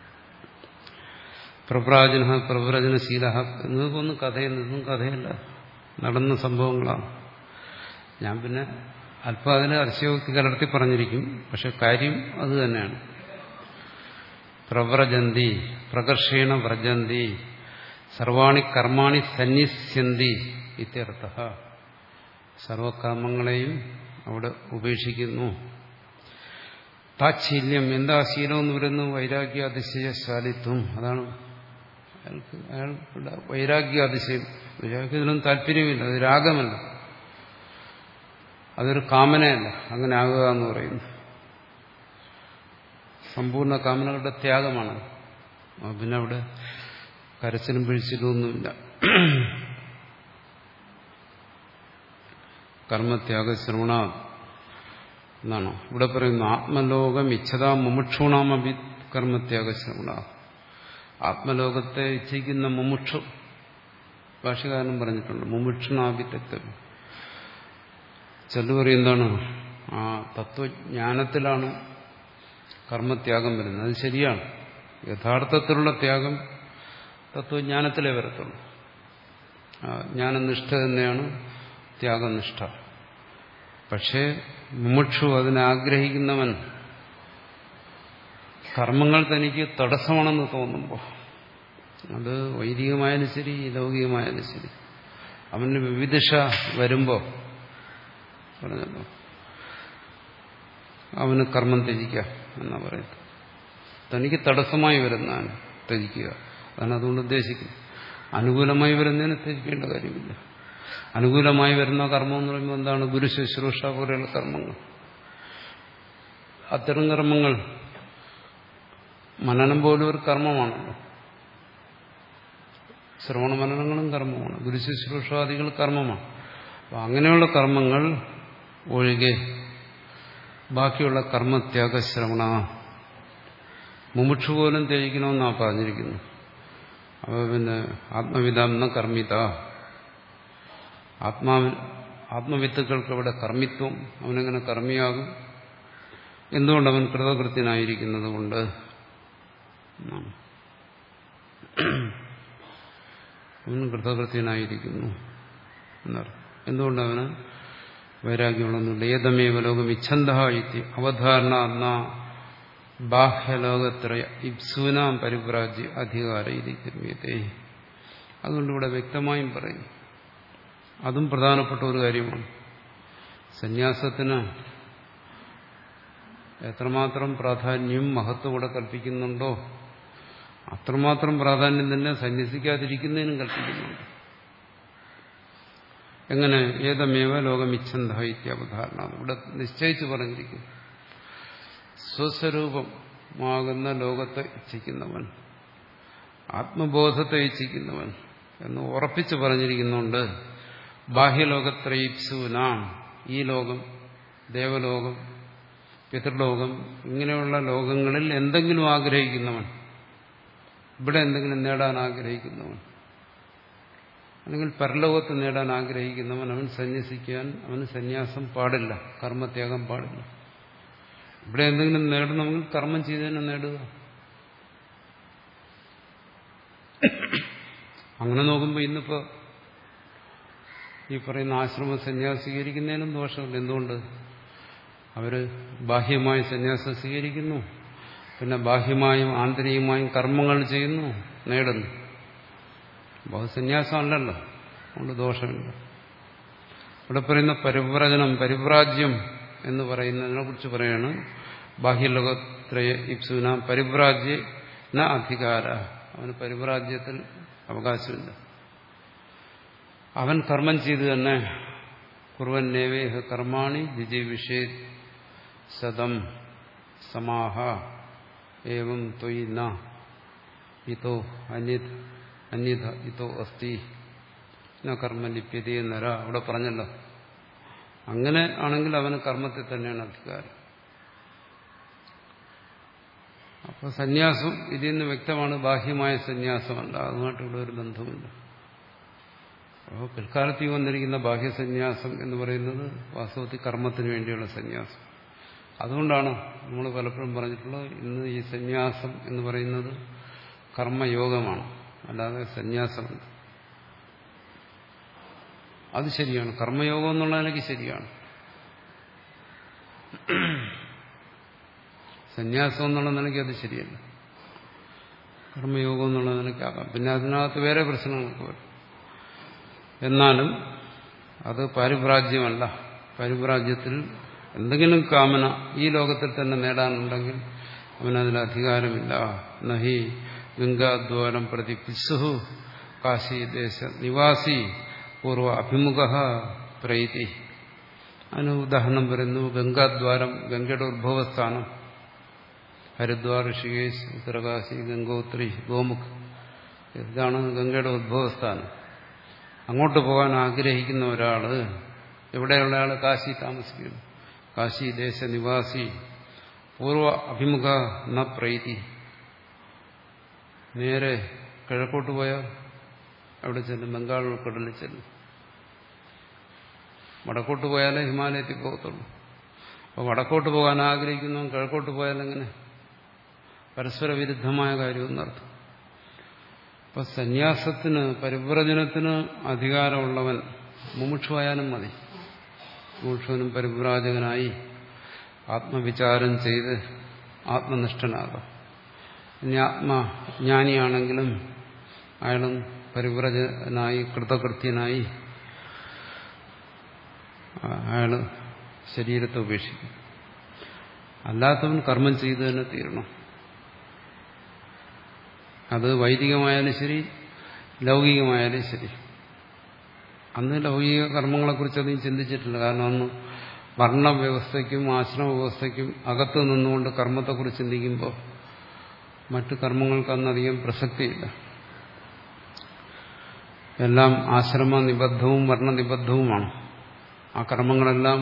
പ്രവ്രാജന പ്രവ്രജനശീല എന്നതൊന്നും കഥയെന്നതൊന്നും കഥയല്ല, നടന്ന സംഭവങ്ങളാണ്. ഞാൻ പിന്നെ അല്പം അതിന് അതിശയോക്തി കലർത്തി പറഞ്ഞിരിക്കും, പക്ഷെ കാര്യം അത് തന്നെയാണ്. പ്രവ്രജന്തി പ്രകർഷേണ വ്രജന്തി സർവാണി കർമാണി സന്യസ്യന്തി ഇത്യർത്ഥ. സർവകർമ്മങ്ങളെയും അവിടെ ഉപേക്ഷിക്കുന്നു. താച്ഛീല്യം, എന്താ ശീലം എന്ന് പറയുന്നത്? വൈരാഗ്യ അതിശയശാലിത്വം. അതാണ് അയാൾക്ക് അയാൾക്കുള്ള വൈരാഗ്യ അതിശയം. വൈരാഗ്യത്തിനൊന്നും താല്പര്യമില്ല, അത് രാഗമല്ല, അതൊരു കാമനയല്ല. അങ്ങനെ ആകുക എന്ന് പറയുന്നു സമ്പൂർണ്ണ കാമനകളുടെ ത്യാഗമാണ്. പിന്നെ അവിടെ കരച്ചിലും പിഴിച്ചിലും ഒന്നുമില്ല. കർമ്മത്യാഗ ശ്രവണ എന്നാണോ ഇവിടെ പറയുന്നു. ആത്മലോകം ഇച്ഛതാ മുമുക്ഷൂണാമപി കർമ്മത്യാഗ ശ്രവണ. ആത്മലോകത്തെ ഇച്ഛിക്കുന്ന മുമുക്ഷു, ഭാഷകാരനും പറഞ്ഞിട്ടുണ്ട്, മുമുക്ഷുണാപി തത്വം. ചെല്ലു പറയും എന്താണ്? ആ തത്വജ്ഞാനത്തിലാണ് കർമ്മത്യാഗം വരുന്നത്. അത് ശരിയാണ്. യഥാർത്ഥത്തിലുള്ള ത്യാഗം തത്വജ്ഞാനത്തിലേ വരത്തുള്ളൂ. ജ്ഞാനനിഷ്ഠ തന്നെയാണ് ത്യാഗനിഷ്ഠ. പക്ഷേ മുമുക്ഷു, അതിനാഗ്രഹിക്കുന്നവൻ, കർമ്മങ്ങൾ തനിക്ക് തടസ്സമാണെന്ന് തോന്നുമ്പോൾ, അത് വൈദികമായാലും ശരി ലൗകികമായാലും ശരി, അവന് വിവിധിഷ വരുമ്പോൾ പറഞ്ഞല്ലോ, അവന് കർമ്മം ത്യജിക്കാം എന്നാ പറയുന്നത്. തനിക്ക് തടസ്സമായി വരുന്നതാണ് ത്യജിക്കുക. അതാണ് അതുകൊണ്ട് ഉദ്ദേശിക്കുന്നത്. അനുകൂലമായി വരുന്നതിന് ത്യജിക്കേണ്ട കാര്യമില്ല. അനുകൂലമായി വരുന്ന കർമ്മം എന്ന് പറയുമ്പോൾ എന്താണ്? ഗുരു ശുശ്രൂഷ പോലെയുള്ള കർമ്മങ്ങൾ. അത്തരം കർമ്മങ്ങൾ, മനനം പോലും ഒരു കർമ്മമാണല്ലോ. ശ്രവണ മനനങ്ങളും കർമ്മമാണ്, ഗുരു ശുശ്രൂഷാദികൾ കർമ്മമാണ്. അപ്പം അങ്ങനെയുള്ള കർമ്മങ്ങൾ ഒഴികെ ബാക്കിയുള്ള കർമ്മത്യാഗ ശ്രവണ, മുമുക്ഷു പോലും ത്യജിക്കണമെന്നാണ് പറഞ്ഞിരിക്കുന്നു. അപ്പോൾ പിന്നെ ആത്മവിധാന്ന കർമ്മിത, ആത്മാവി ആത്മവിത്തുക്കൾക്ക് അവിടെ കർമ്മിത്വം, അവനെങ്ങനെ കർമ്മിയാകും? എന്തുകൊണ്ട്? അവൻ കൃതകൃത്യനായിരിക്കുന്നത് കൊണ്ട്. അവൻ കൃതകൃത്യനായിരിക്കുന്നു എന്നറിയാം. എന്തുകൊണ്ട് അവന് വൈരാഗ്യമുള്ളൊന്നുമില്ല. ഏതമേവ ലോകം ഇച്ഛന്ത ഇതി അവധാരണ എന്ന ബാഹ്യലോകത്രയ ഇപ്സൂനാം പരിവ്രാജ്യ അധികാര ഇരിക്കുന്നതേ. അതുകൊണ്ട് ഇവിടെ വ്യക്തമായും പറയും, അതും പ്രധാനപ്പെട്ട ഒരു കാര്യമാണ്. സന്യാസത്തിന് എത്രമാത്രം പ്രാധാന്യം മഹത്വം ഇവിടെ കൽപ്പിക്കുന്നുണ്ടോ അത്രമാത്രം പ്രാധാന്യം തന്നെ സന്യസിക്കാതിരിക്കുന്നതിനും കൽപ്പിക്കുന്നുണ്ട്. എങ്ങനെ? ഏതമേവ ലോകമിച്ഛന്ത ഇത്യവധാരണ. ഇവിടെ നിശ്ചയിച്ചു പറഞ്ഞിരിക്കുന്നു. സ്വസ്വരൂപമാകുന്ന ലോകത്തെ ഇച്ഛിക്കുന്നവൻ, ആത്മബോധത്തെ ഇച്ഛിക്കുന്നവൻ എന്ന് ഉറപ്പിച്ചു പറഞ്ഞിരിക്കുന്നുണ്ട്. ബാഹ്യലോകത്രയിപ്സൂനാം, ഈ ലോകം, ദേവലോകം, പിതൃലോകം, ഇങ്ങനെയുള്ള ലോകങ്ങളിൽ എന്തെങ്കിലും ആഗ്രഹിക്കുന്നവൻ, ഇവിടെ എന്തെങ്കിലും നേടാൻ ആഗ്രഹിക്കുന്നവൻ, അല്ലെങ്കിൽ പരലോകത്ത് നേടാൻ ആഗ്രഹിക്കുന്നവൻ, അവൻ സന്യസിക്കാൻ, അവന് സന്യാസം പാടില്ല, കർമ്മത്യാഗം പാടില്ല. ഇവിടെ എന്തെങ്കിലും നേടണമെങ്കിൽ കർമ്മം ചെയ്ത് തന്നെ നേടുക. അങ്ങനെ നോക്കുമ്പോൾ ഇന്നിപ്പോ ഈ പറയുന്ന ആശ്രമ സന്യാസം സ്വീകരിക്കുന്നതിനും ദോഷമില്ല. എന്തുകൊണ്ട്? അവര് ബാഹ്യമായി സന്യാസം സ്വീകരിക്കുന്നു, പിന്നെ ബാഹ്യമായും ആന്തരികമായും കർമ്മങ്ങൾ ചെയ്യുന്നു, നേടുന്നു. ബഹുസന്യാസമല്ലല്ലോ, അതുകൊണ്ട് ദോഷമില്ല. ഇവിടെ പറയുന്ന പരിവ്രജനം, പരിവ്രാജ്യം എന്ന് പറയുന്നതിനെ കുറിച്ച് പറയാണ്. ബാഹ്യലോകത്രയ ഇപ്സുന പരിവ്രാജ്യ ന അധികാര, അവന് പരിവ്രാജ്യത്തിൽ അവകാശമില്ല. അവൻ കർമ്മം ചെയ്ത് തന്നെ കുർവൻ നേവേഹ കർമാണി ജിജീവിഷേ ശതം സമാഹ ഏവം ത്വയി ന ഇതോ അന്യത് അന്യത ഇതോ അസ്തി ന കർമ്മ ലിപ്യതേ നര. അവിടെ പറഞ്ഞല്ലോ, അങ്ങനെ ആണെങ്കിൽ അവന് കർമ്മത്തിൽ തന്നെയാണ് അധികാരം. അപ്പോൾ സന്യാസം ഇതിൽ നിന്ന് വ്യക്തമാണ്, ബാഹ്യമായ സന്യാസമല്ല, അതുമായിട്ടുള്ള ഒരു ബന്ധമില്ല. അപ്പോൾ പിൽക്കാലത്ത് വന്നിരിക്കുന്ന ബാഹ്യസന്യാസം എന്ന് പറയുന്നത് വാസ്തവത്തിൽ കർമ്മത്തിന് വേണ്ടിയുള്ള സന്യാസം. അതുകൊണ്ടാണ് നമ്മൾ പലപ്പോഴും പറഞ്ഞിട്ടുള്ളത്, ഇന്ന് ഈ സന്യാസം എന്ന് പറയുന്നത് കർമ്മയോഗമാണ്, അല്ലാതെ സന്യാസമല്ല. അത് ശരിയാണ്, കർമ്മയോഗം എന്നുള്ള നിലയ്ക്ക് ശരിയാണ്. സന്യാസം എന്നുള്ള നിലയ്ക്ക് അത് ശരിയല്ല. കർമ്മയോഗം എന്നുള്ള നിലയ്ക്കാകാം. പിന്നെ അതിനകത്ത് വേറെ പ്രശ്നങ്ങളൊക്കെ വരും. എന്നാലും അത് പാരിപ്രാജ്യമല്ല. പാരിപ്രാജ്യത്തിൽ എന്തെങ്കിലും കാമന ഈ ലോകത്തിൽ തന്നെ നേടാനുണ്ടെങ്കിൽ അവനതിന് അധികാരമില്ല. നഹി ഗംഗാദ്വാരം പ്രതി പിസ്സുഹു കാശി ദേശ നിവാസി പൂർവ അഭിമുഖ പ്രൈതി. അതിന് ഉദാഹരണം പറയുന്നു, ഗംഗാദ്വാരം, ഗംഗയുടെ ഉത്ഭവസ്ഥാനം, ഹരിദ്വാർ, ഋഷികേശ്, ഉത്തരകാശി, ഗംഗോത്രി, ഗോമുഖ്, ഇതാണ് ഗംഗയുടെ ഉത്ഭവസ്ഥാനം. അങ്ങോട്ട് പോകാൻ ആഗ്രഹിക്കുന്ന ഒരാള്, എവിടെയുള്ള ആള്? കാശി താമസിക്കുന്നു, കാശി ദേശ നിവാസി, പൂർവ അഭിമുഖ ന പ്രൈതി. നേരെ കിഴക്കോട്ട് പോയാൽ അവിടെ ചെല്ലും, ബംഗാൾ ഉൾക്കടലിൽ ചെല്ലും. വടക്കോട്ട് പോയാലേ ഹിമാലയത്തിൽ പോകത്തുള്ളൂ. അപ്പോൾ വടക്കോട്ട് പോകാൻ ആഗ്രഹിക്കുന്നു, കിഴക്കോട്ട് പോയാൽ എങ്ങനെ? പരസ്പര വിരുദ്ധമായ കാര്യമെന്നർത്ഥം. അപ്പൊ സന്യാസത്തിന്, പരിവ്രജനത്തിന് അധികാരമുള്ളവൻ മുമുക്ഷുവായാലും മതി. മുമുക്ഷുവിനും പരിവ്രാജകനായി ആത്മവിചാരം ചെയ്ത് ആത്മനിഷ്ഠനാകാം. ഇനി ആത്മജ്ഞാനിയാണെങ്കിലും അയാളും പരിവ്രജനായി, കൃതകൃത്യനായി അയാൾ ശരീരത്തെ ഉപേക്ഷിക്കും. അല്ലാത്തവൻ കർമ്മം ചെയ്തു തന്നെ തീരണം. അത് വൈദികമായാലും ശരി, ലൗകികമായാലും ശരി. അന്ന് ലൗകിക കർമ്മങ്ങളെക്കുറിച്ച് അധികം ചിന്തിച്ചിട്ടില്ല. കാരണം അന്ന് വർണ്ണവ്യവസ്ഥയ്ക്കും ആശ്രമ വ്യവസ്ഥയ്ക്കും അകത്ത് നിന്നുകൊണ്ട് കർമ്മത്തെക്കുറിച്ച് ചിന്തിക്കുമ്പോൾ മറ്റു കർമ്മങ്ങൾക്ക് അന്നധികം പ്രസക്തിയില്ല. എല്ലാം ആശ്രമ നിബദ്ധവും വർണ്ണനിബദ്ധവുമാണ്. ആ കർമ്മങ്ങളെല്ലാം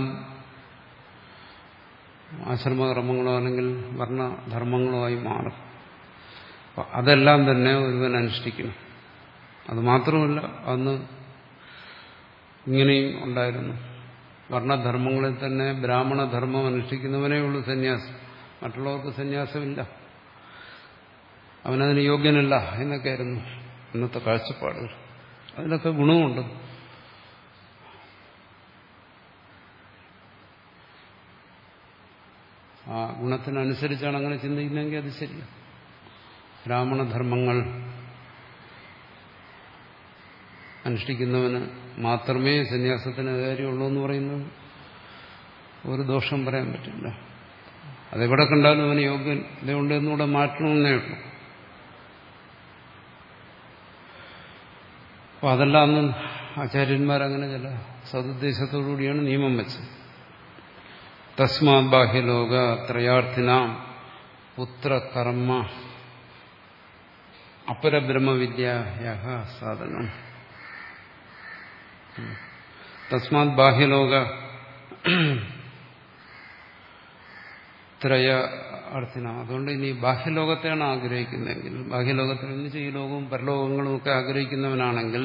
ആശ്രമകർമ്മങ്ങളോ അല്ലെങ്കിൽ വർണ്ണധർമ്മങ്ങളോ ആയി മാറും. അതെല്ലാം തന്നെ ഒരുവൻ അനുഷ്ഠിക്കണം. അത് മാത്രമല്ല, അന്ന് ഇങ്ങനെയും ഉണ്ടായിരുന്നു. വർണ്ണധർമ്മങ്ങളിൽ തന്നെ ബ്രാഹ്മണധർമ്മം അനുഷ്ഠിക്കുന്നവനേ ഉള്ളൂ സന്യാസം. മറ്റുള്ളവർക്ക് സന്യാസമില്ല, അവനതിന് യോഗ്യനല്ല എന്നൊക്കെയായിരുന്നു ഇന്നത്തെ കാഴ്ചപ്പാടുകൾ. അതിലൊക്കെ ഗുണമുണ്ട്. ആ ഗുണത്തിനനുസരിച്ചാണ് അങ്ങനെ ചിന്തിക്കുന്നതെങ്കിൽ അത് ശരിയാണ്. ബ്രാഹ്മണധർമ്മങ്ങൾ അനുഷ്ഠിക്കുന്നവന് മാത്രമേ സന്യാസത്തിന് അധികാരമുള്ളൂ എന്ന് പറയുന്നത് ഒരു ദോഷം പറയാൻ പറ്റില്ല. അതെവിടെ കണ്ടാലും അവന് യോഗ്യതയുണ്ട് എന്നുകൂടെ മാറ്റണമെന്നേ ഉള്ളൂ. അപ്പൊ അതെല്ലാം അന്ന് ആചാര്യന്മാരങ്ങനെ ചില സതുദ്ദേശത്തോടുകൂടിയാണ് നിയമം വെച്ചത്. തസ്മാത് ബാഹ്യലോക ത്രയാർത്ഥിനാം പുത്രകർമ്മ അപരബ്രഹ്മവിദ്യ സാധനം. തസ്മാത് ബാഹ്യലോക ത്രയ അർത്ഥന. അതുകൊണ്ട് ഇനി ബാഹ്യലോകത്തെയാണ് ആഗ്രഹിക്കുന്നതെങ്കിൽ, ബാഹ്യലോകത്തിൽ നിന്ന് ഈ ലോകവും പരലോകങ്ങളും ഒക്കെ ആഗ്രഹിക്കുന്നവനാണെങ്കിൽ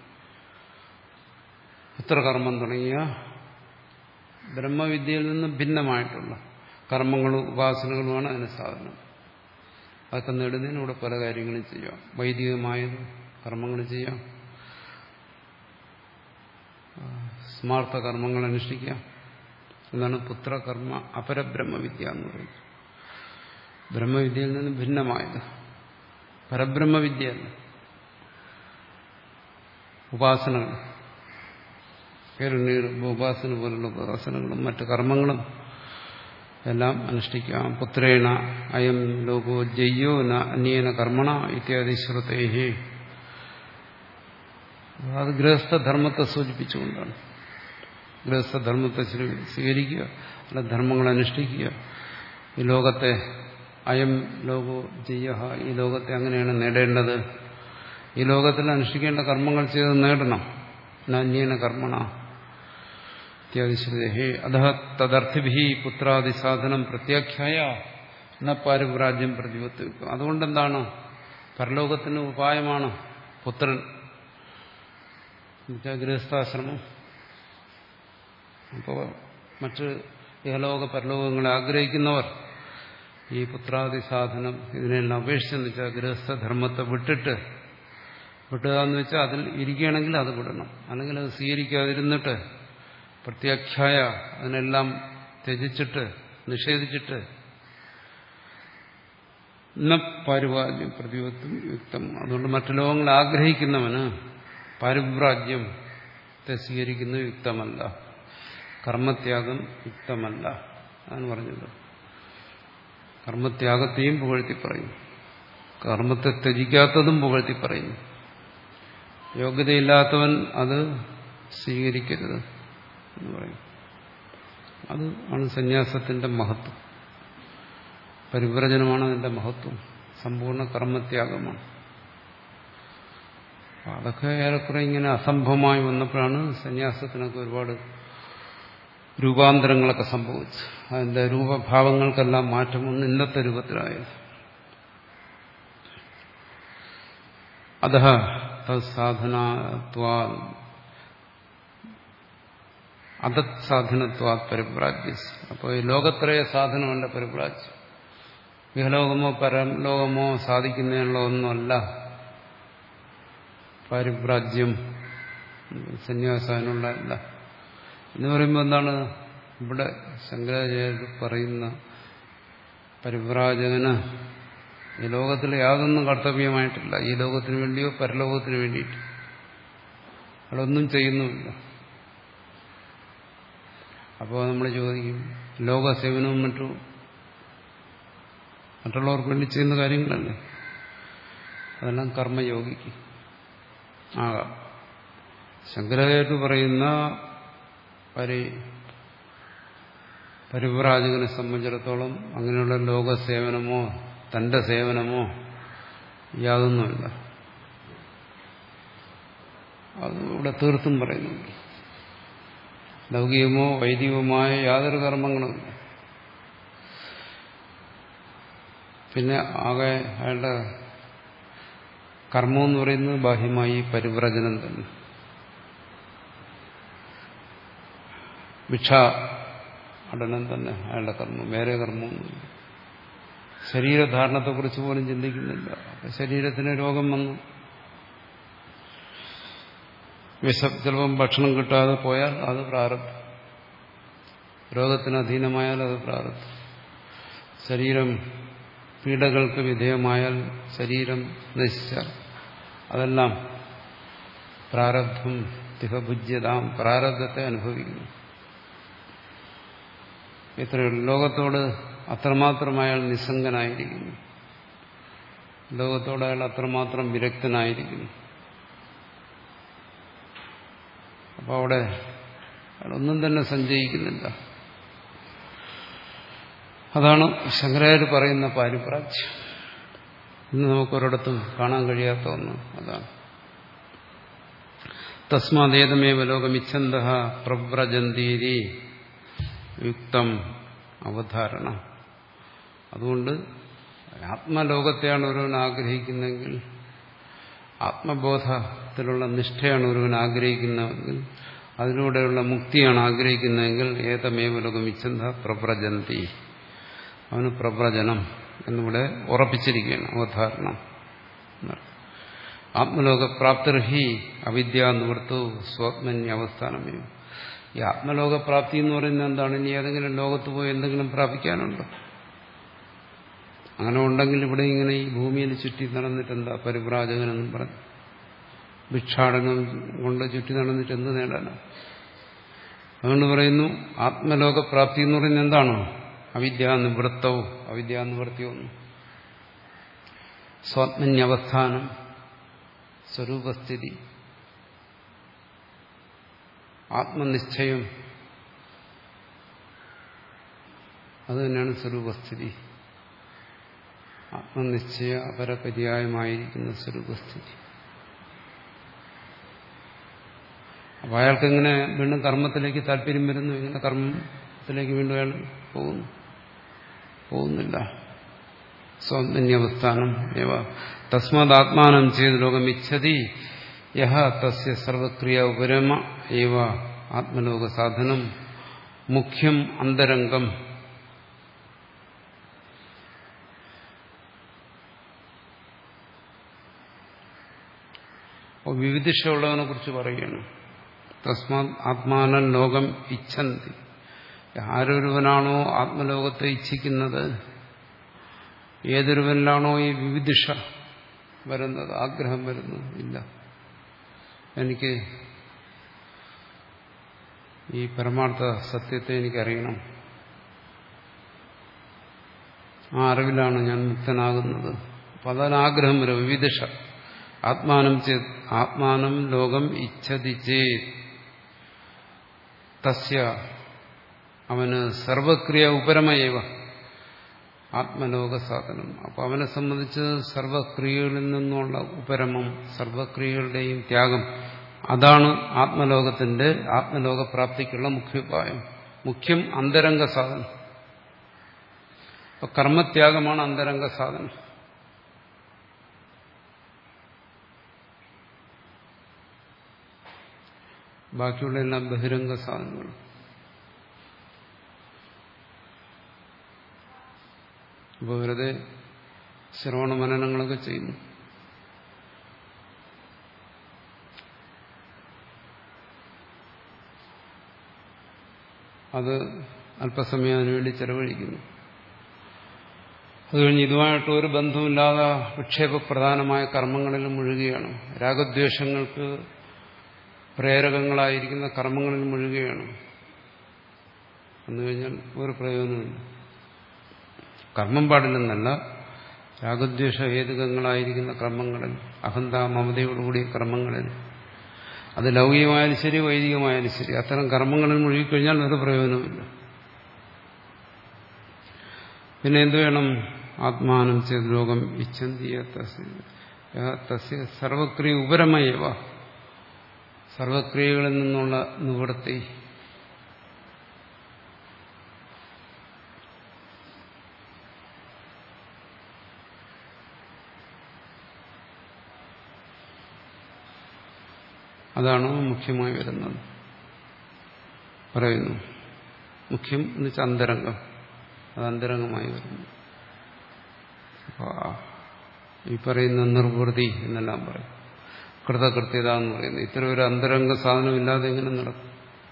പുത്രകർമ്മം തുടങ്ങിയ ബ്രഹ്മവിദ്യയിൽ നിന്ന് ഭിന്നമായിട്ടുള്ള കർമ്മങ്ങളും ഉപാസനകളുമാണ് അതിന് സാധനം. അതൊക്കെ നേടുന്നതിന് ഇവിടെ പല കാര്യങ്ങളും ചെയ്യാം. വൈദികമായ കർമ്മങ്ങൾ ചെയ്യാം, സ്മാർത്ഥ കർമ്മങ്ങൾ അനുഷ്ഠിക്കാം. എന്നാണ് പുത്രകർമ്മ അപരബ്രഹ്മവിദ്യ എന്ന് പറയുന്നത്. ബ്രഹ്മവിദ്യയിൽ നിന്ന് ഭിന്നമായത് പരബ്രഹ്മവിദ്യയല്ല. ഉപാസനകൾ, കേരളീയ ഉപാസന പോലുള്ള ഉപാസനകളും മറ്റു കർമ്മങ്ങളും എല്ലാം അനുഷ്ഠിക്കാം. പുത്രേണ അയം ലോകോ ജയ്യോ ന അന്യേന കർമ്മണ ഇത്യാദി ശ്രുതേഹി. അത് ഗൃഹസ്ഥധർമ്മത്തെ സൂചിപ്പിച്ചുകൊണ്ടാണ്. ഗൃഹസ്ഥധർമ്മത്തെ സ്വീകരിക്കുക, അല്ല ധർമ്മങ്ങൾ അനുഷ്ഠിക്കുക. ഈ ലോകത്തെ അയം ലോകോ ജയ്യ, ഈ ലോകത്തെ അങ്ങനെയാണ് നേടേണ്ടത്. ഈ ലോകത്തിൽ അനുഷ്ഠിക്കേണ്ട കർമ്മങ്ങൾ ചെയ്ത് നേടണം. അന്യേന കർമ്മണ ഇത്യാദി ശ്രുതേഹി. അധ തദർത്ഥിഭി പുത്രാദി സാധനം പ്രത്യാഖ്യായ ന പാരിവ്രാജ്യം പ്രതിപത്തിക്കും. അതുകൊണ്ടെന്താണ്? പരലോകത്തിന് ഉപായമാണ് പുത്രൻ, ഗൃഹസ്ഥാശ്രമം. അപ്പോൾ മറ്റ് ഇഹലോക പരലോകങ്ങളെ ആഗ്രഹിക്കുന്നവർ ഈ പുത്രാദി സാധനം ഇതിനെല്ലാം ഉപേക്ഷിച്ചെന്ന് വെച്ചാൽ ഗൃഹസ്ഥധർമ്മത്തെ വിട്ടിട്ട്, വിട്ടുക എന്ന് വെച്ചാൽ അതിൽ ഇരിക്കുകയാണെങ്കിൽ അത് വിടണം, അല്ലെങ്കിൽ അത് സ്വീകരിക്കാതിരുന്നിട്ട് പ്രത്യാഖ്യായ അതിനെല്ലാം ത്യജിച്ചിട്ട് നിഷേധിച്ചിട്ട് ന പാരിവാജ്യം പ്രതിപത്തും യുക്തം. അതുകൊണ്ട് മറ്റു ലോകങ്ങളെ ആഗ്രഹിക്കുന്നവന് പാരിവ്രാജ്യത്തെ സ്വീകരിക്കുന്നത് യുക്തമല്ല, കർമ്മത്യാഗം യുക്തമല്ല. അതാണ് പറഞ്ഞത്. കർമ്മത്യാഗത്തെയും പുകഴ്ത്തി പറയും, കർമ്മത്തെ ത്യജിക്കാത്തതും പുകഴ്ത്തി പറയുന്നു. യോഗ്യതയില്ലാത്തവൻ അത് സ്വീകരിക്കരുത് എന്ന് പറയും. അത് ആണ് സന്യാസത്തിന്റെ മഹത്വം. പരിവ്രജനമാണ് അതിന്റെ മഹത്വം. സമ്പൂർണ്ണ കർമ്മത്യാഗമാണ്. അതൊക്കെ ഏറെക്കുറെ ഇങ്ങനെ അസംഭവമായി വന്നപ്പോഴാണ് സന്യാസത്തിനൊക്കെ ഒരുപാട് രൂപാന്തരങ്ങളൊക്കെ സംഭവിച്ചു. അതിന്റെ രൂപഭാവങ്ങൾക്കെല്ലാം മാറ്റം വന്ന് ഇന്നത്തെ രൂപത്തിലായത്. അതഃ തത്സാധനത്വാ അതത് സാധനത്വാ പരിവ്രാജ്യം. അപ്പോൾ ഈ ലോകത്രയ സാധനമല്ല പരിവ്രാജ്യം. ഇഹലോകമോ പരലോകമോ സാധിക്കുന്നതിനുള്ള ഒന്നുമല്ല പരിവ്രാജ്യം, സന്യാസത്തിനുള്ള അല്ല എന്ന് പറയുമ്പോൾ എന്താണ്? ഇവിടെ ശങ്കരാചാര്യർ പറയുന്ന പരിവ്രാജകന് ഈ ലോകത്തിൽ യാതൊന്നും കർത്തവ്യമായിട്ടില്ല. ഈ ലോകത്തിന് വേണ്ടിയോ പരലോകത്തിന് വേണ്ടിയിട്ട് അതൊന്നും ചെയ്യുന്നുമില്ല. അപ്പോൾ നമ്മൾ ചോദിക്കും, ലോകസേവനവും മറ്റും മറ്റുള്ളവർക്ക് വേണ്ടി ചെയ്യുന്ന കാര്യങ്ങളല്ലേ? അതെല്ലാം കർമ്മയോഗിക്ക് ആകാം. ശങ്കരാചാര്യർ പറയുന്ന പരി പരിവ്രാജകനെ സംബന്ധിച്ചിടത്തോളം അങ്ങനെയുള്ള ലോകസേവനമോ തന്റെ സേവനമോ യാതൊന്നുമില്ല. അത് ഇവിടെ തീർത്തും പറയുന്നുണ്ട്. ലൗകികമോ വൈദികവുമായ യാതൊരു കർമ്മങ്ങളുമില്ല. പിന്നെ ആകെ അയാളുടെ കർമ്മം എന്ന് പറയുന്നത് ബാഹ്യമായി പരിവ്രജനം തന്നെ. ഭിക്ഷ അടനം തന്നെ അയാളുടെ കർമ്മം, വേറെ കർമ്മമൊന്നുമില്ല. ശരീരധാരണത്തെക്കുറിച്ച് പോലും ചിന്തിക്കുന്നില്ല. ശരീരത്തിന് രോഗം വന്നു, വിശ ചിലപ്പം ഭക്ഷണം കിട്ടാതെ പോയാൽ അത് പ്രാരബ്ധം, രോഗത്തിന് അധീനമായാൽ അത് പ്രാരബ്ധം. ശരീരം പീഡകൾക്ക് വിധേയമായാൽ, ശരീരം നശിച്ചാൽ അതെല്ലാം പ്രാരബ്ധം. തിഹഭുജ്യതാം, പ്രാരബ്ധത്തെ അനുഭവിക്കുന്നു. ഇത്രയുള്ളൂ. ലോകത്തോട് അത്രമാത്രം അയാൾ നിസ്സംഗനായിരിക്കുന്നു, ലോകത്തോട് അയാൾ അത്രമാത്രം വിരക്തനായിരിക്കുന്നു. അപ്പോൾ അവിടെ അയാളൊന്നും തന്നെ സഞ്ചയിക്കുന്നില്ല. അതാണ് ശങ്കരാചാര്യർ പറയുന്ന പാരിപ്രാജ്യം. ഇന്ന് നമുക്കൊരിടത്തും കാണാൻ കഴിയാത്ത ഒന്ന് അതാണ്. തസ്മാദേതമേവ ലോകമിച്ഛന്തഃ പ്രവ്രജന്തീരി യുക്തം അവധാരണ. അതുകൊണ്ട് ആത്മലോകത്തെയാണ് ഒരുവൻ ആഗ്രഹിക്കുന്നതെങ്കിൽ, ആത്മബോധത്തിലുള്ള നിഷ്ഠയാണ് ഒരുവൻ ആഗ്രഹിക്കുന്നതെങ്കിൽ, അതിലൂടെയുള്ള മുക്തിയാണ് ആഗ്രഹിക്കുന്നതെങ്കിൽ ഏതമേവ ലോകമിച്ഛന്തഃ പ്രവ്രജന്തി, അവന് പ്രവ്രജനം എന്നിവിടെ ഉറപ്പിച്ചിരിക്കുകയാണ്. അവധാരണം ആത്മലോകപ്രാപ്തിർഹി അവിദ്യാനിവൃത്തോ സ്വാത്മന്യവസ്ഥാനമേ. ഈ ആത്മലോകപ്രാപ്തി എന്ന് പറയുന്നത് എന്താണ്? ഇനി ഏതെങ്കിലും ലോകത്ത് പോയി എന്തെങ്കിലും പ്രാപിക്കാനുണ്ടോ? അങ്ങനെ ഉണ്ടെങ്കിൽ ഇവിടെ ഇങ്ങനെ ഈ ഭൂമിയിൽ ചുറ്റി നടന്നിട്ട് എന്താ പരിവ്രാജകനെന്നും പറഞ്ഞു ഭിക്ഷാടനം കൊണ്ട് ചുറ്റി നടന്നിട്ട് എന്ത് നേടാനാണ്? അതുകൊണ്ട് പറയുന്നു ആത്മലോകപ്രാപ്തി എന്ന് പറയുന്നത് എന്താണോ? അവിദ്യാനിവൃത്തവും അവിദ്യാനിവൃത്തിയൊന്നും സ്വാത്മന്യവസ്ഥാനം സ്വരൂപസ്ഥിതി ആത്മനിശ്ചയം അത് തന്നെയാണ് സ്വരൂപസ്ഥിതി. ആത്മനിശ്ചയ അപരപര്യായമായിരിക്കുന്ന സ്വരൂപസ്ഥിതി. അപ്പൊ അയാൾക്ക് ഇങ്ങനെ വീണ്ടും കർമ്മത്തിലേക്ക് താല്പര്യം വരുന്നു. ഇങ്ങനെ കർമ്മത്തിലേക്ക് വീണ്ടും അയാൾ പോകുന്നു പോകുന്നില്ല. സ്വാത്മന്യവസ്ഥാനം ഏവ തസ്മാത് ആത്മാനം ചെയ്ത് ലോകമിച്ഛതി യഹ തസ്യ സർവക്രിയ ഉപരമ ഏവ ആത്മലോക സാധനം മുഖ്യം അന്തരംഗം. വിവിധിഷയുള്ളവനെ കുറിച്ച് പറയുകയാണ്. തസ്മാത് ആത്മാനം ലോകം ഇച്ഛന്തി. ആരൊരുവനാണോ ആത്മലോകത്തെ ഇച്ഛിക്കുന്നത്, ഏതൊരുവനിലാണോ ഈ വിവിധിഷ വരുന്നത്, ആഗ്രഹം വരുന്നത്, ഇല്ല എനിക്ക് ഈ പരമാർത്ഥ സത്യത്തെ എനിക്കറിയണം, ആ അറിവിലാണ് ഞാൻ മുക്തനാകുന്നത്, അപ്പം അതാണ് ആഗ്രഹം വരും. വിവിധിഷ ആത്മാനം ചേത് ആത്മാനം ലോകം ഇച്ഛതി ചേത് തസ്യ അവന് സർവക്രിയ ഉപരമയേവ ആത്മലോക സാധനം. അപ്പൊ അവനെ സംബന്ധിച്ച് സർവക്രിയകളിൽ നിന്നുള്ള ഉപരമം, സർവക്രിയകളുടെയും ത്യാഗം, അതാണ് ആത്മലോകത്തിന്റെ ആത്മലോകപ്രാപ്തിക്കുള്ള മുഖ്യോപായം. മുഖ്യം അന്തരംഗ സാധനം. അപ്പൊ കർമ്മത്യാഗമാണ് അന്തരംഗ സാധനം. ബാക്കിയുള്ള എല്ലാം ബഹിരംഗ സാധനങ്ങൾ. അപ്പോൾ വെറുതെ ശ്രവണ മനനങ്ങളൊക്കെ ചെയ്യുന്നു. അത് അല്പസമയം അതിനുവേണ്ടി ചെലവഴിക്കുന്നു. അത് കഴിഞ്ഞ് ഇതുമായിട്ട് ഒരു ബന്ധമില്ലാതെ വിക്ഷേപപ്രധാനമായ കർമ്മങ്ങളിൽ മുഴുകുകയാണ്. രാഗദ്വേഷങ്ങൾക്ക് പ്രേരകങ്ങളായിരിക്കുന്ന കർമ്മങ്ങളിൽ മുഴുകുകയാണ്. വന്നു കഴിഞ്ഞാൽ ഒരു പ്രയോജനമില്ല. കർമ്മം പാടില്ലെന്നല്ല, രാഗദ്വേഷ ഹേതുകങ്ങളായിരിക്കുന്ന കർമ്മങ്ങളിൽ, അഹന്ത മമതയോടുകൂടിയ കർമ്മങ്ങളിൽ, അത് ലൗകികമായാലും ശരി വൈദികമായാലും ശരി, അത്തരം കർമ്മങ്ങളിൽ മുഴുകിക്കഴിഞ്ഞാൽ ഒരു പ്രയോജനമില്ല. പിന്നെ എന്തു വേണം? ആത്മാനം ചെയ്ത് ലോകം ഇച്ഛന്തിയ തസ്യ സർവക്രിയ ഉപരമയേവ, സർവക്രിയകളിൽ നിന്നുള്ള നിവൃത്തി. അതാണ് മുഖ്യമായി വരുന്നത്. പറയുന്നു മുഖ്യം എന്ന് വെച്ചാൽ അന്തരംഗം, അത് അന്തരംഗമായി വരുന്നു. അപ്പൊ ഈ പറയുന്ന നിർവൃതി എന്നെല്ലാം പറയും, കൃതകൃത്യത എന്ന് പറയുന്നത്, ഇത്തരം ഒരു അന്തരംഗ സാധനമില്ലാതെ എങ്ങനെ നടക്കും?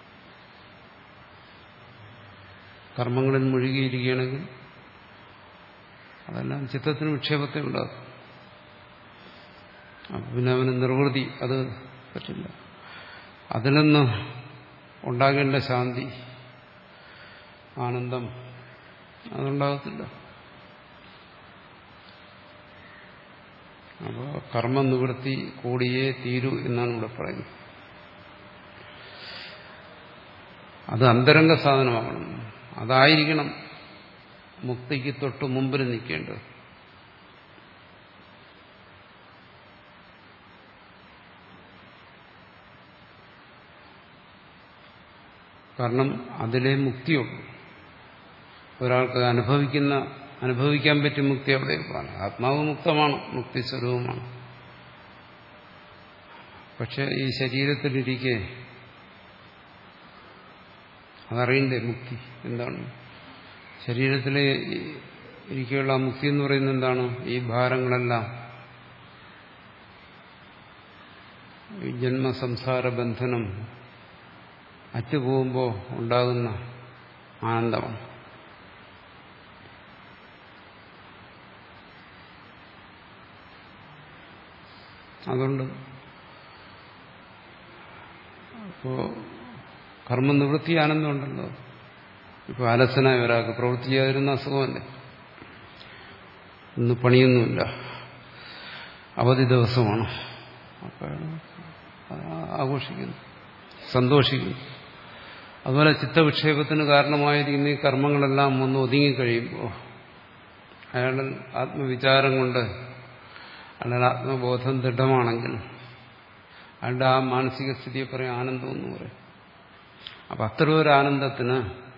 കർമ്മങ്ങളിൽ മുഴുകിയിരിക്കുകയാണെങ്കിൽ അതെല്ലാം ചിത്തത്തിന് വിക്ഷേപത്തെ ഉണ്ടാക്കും. അപ്പൊ പിന്നെ അവന് നിർവൃതി അത് പറ്റില്ല. അതിൽ നിന്ന് ഉണ്ടാകേണ്ട ശാന്തി, ആനന്ദം അതുണ്ടാകത്തില്ല. അപ്പോൾ കർമ്മനിവൃത്തി കൂടിയേ തീരൂ എന്നാണ് ഇവിടെ പറയുന്നത്. അത് അന്തരംഗ സാധനമാകണം. അതായിരിക്കണം മുക്തിക്ക് തൊട്ട് മുമ്പിൽ നിൽക്കേണ്ടത്. കാരണം അതിലെ മുക്തിയുള്ളൂ. ഒരാൾക്ക് അനുഭവിക്കുന്ന അനുഭവിക്കാൻ പറ്റിയ മുക്തി അവിടേക്കാണ്. ആത്മാവ് മുക്തമാണ്, മുക്തി സ്വരൂപമാണ്. പക്ഷെ ഈ ശരീരത്തിലിരിക്കെ അതറിയണ്ടേ മുക്തി എന്താണ്? ശരീരത്തിലെ ഇരിക്കെയുള്ള മുക്തി എന്ന് പറയുന്നത് എന്താണ്? ഈ ഭാരങ്ങളെല്ലാം ഈ ജന്മസംസാര ബന്ധനം അറ്റുപോകുമ്പോൾ ഉണ്ടാകുന്ന ആനന്ദമാണ്. അതുകൊണ്ട് ഇപ്പോ കർമ്മനിവൃത്തി ആനന്ദമുണ്ടല്ലോ. ഇപ്പൊ അലസനായ ഒരാൾക്ക് പ്രവൃത്തി ചെയ്യാതിരുന്ന അസുഖമല്ലേ, ഇന്ന് പണിയൊന്നുമില്ല, അവധി ദിവസമാണ്, അപ്പോൾ ആഘോഷിക്കുന്നു, സന്തോഷിക്കുന്നു. അതുപോലെ ചിത്തവിക്ഷേപത്തിന് കാരണമായിരിക്കുന്ന ഈ കർമ്മങ്ങളെല്ലാം ഒന്ന് ഒതുങ്ങിക്കഴിയുമ്പോൾ അയാളുടെ ആത്മവിചാരം കൊണ്ട് അയാളുടെ ആത്മബോധം ദൃഢമാണെങ്കിൽ അയാളുടെ ആ മാനസിക സ്ഥിതിയെ പറയും ആനന്ദമെന്ന് പറയും. അപ്പം അത്തരം ഒരു ആനന്ദത്തിന്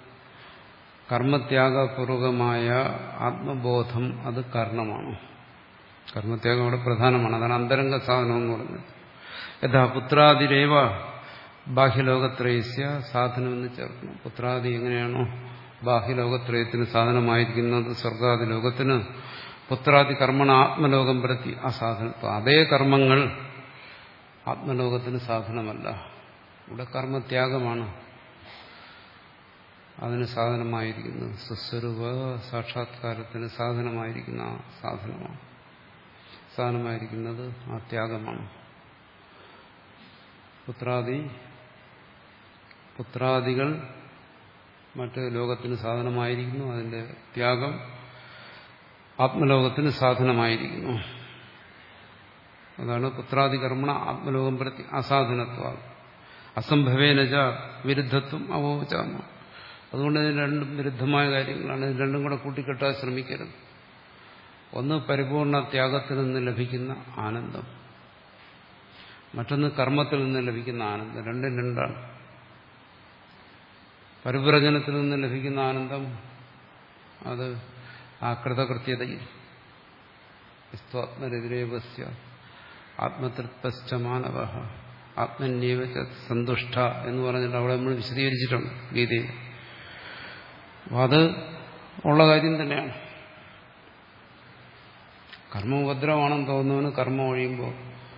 കർമ്മത്യാഗപൂർവകമായ ആത്മബോധം അത് കാരണമാണ്. കർമ്മത്യാഗം അവിടെ പ്രധാനമാണ്. അതാണ് അന്തരംഗ സാധനം എന്ന് പറയുന്നത്. യഥാ പുത്രാദിരേവ ബാഹ്യലോകത്രയസ്യ സാധനമെന്ന് ചേർക്കണം. പുത്രാദി എങ്ങനെയാണോ ബാഹ്യലോകത്രയത്തിന് സാധനമായിരിക്കുന്നത് സ്വർഗാദി ലോകത്തിന്, പുത്രാദി കർമ്മണ ആത്മലോകം പ്രതി ആ സാധനത്വം. അതേ കർമ്മങ്ങൾ ആത്മലോകത്തിന് സാധനമല്ല. ഇവിടെ കർമ്മത്യാഗമാണ് അതിന് സാധനമായിരിക്കുന്നത്. സ്വസ്വരൂപ സാക്ഷാത്കാരത്തിന് സാധനമായിരിക്കുന്ന സാധനമാണ്. സാധനമായിരിക്കുന്നത് ആ ത്യാഗമാണ്. പുത്രാദി പുത്രാദികൾ മറ്റ് ലോകത്തിന് സാധനമായിരിക്കുന്നു. അതിന്റെ ത്യാഗം ആത്മലോകത്തിന് സാധനമായിരിക്കുന്നു. അതാണ് പുത്രാദി കർമ്മണ ആത്മലോകം പ്രതി അസാധനത്വം. അസംഭവേനജ വിരുദ്ധത്വം അവോചാമ. അതുകൊണ്ട് ഇത് രണ്ടും വിരുദ്ധമായ കാര്യങ്ങളാണ്. ഇത് രണ്ടും കൂടെ കൂട്ടിക്കെട്ടാൻ ശ്രമിക്കരുത്. ഒന്ന് പരിപൂർണ ത്യാഗത്തിൽ നിന്ന് ലഭിക്കുന്ന ആനന്ദം, മറ്റൊന്ന് കർമ്മത്തിൽ നിന്ന് ലഭിക്കുന്ന ആനന്ദം. രണ്ടും രണ്ടാണ്. പരിവ്രജനത്തിൽ നിന്ന് ലഭിക്കുന്ന ആനന്ദം അത് ആ കൃതകൃത്യതയിൽ ആത്മരതിരേവസ്യ ആത്മതൃപ്തശ്ച മാനവ ആത്മന്യേവ സന്തുഷ്ട എന്ന് പറഞ്ഞിട്ട് അവിടെ നമ്മൾ വിശദീകരിച്ചിട്ടുണ്ട് ഗീതയിൽ. അപ്പം അത് ഉള്ള കാര്യം തന്നെയാണ്. കർമ്മ ഉപദ്രവമാണെന്ന് തോന്നുന്നവന് കർമ്മം ഒഴിയുമ്പോൾ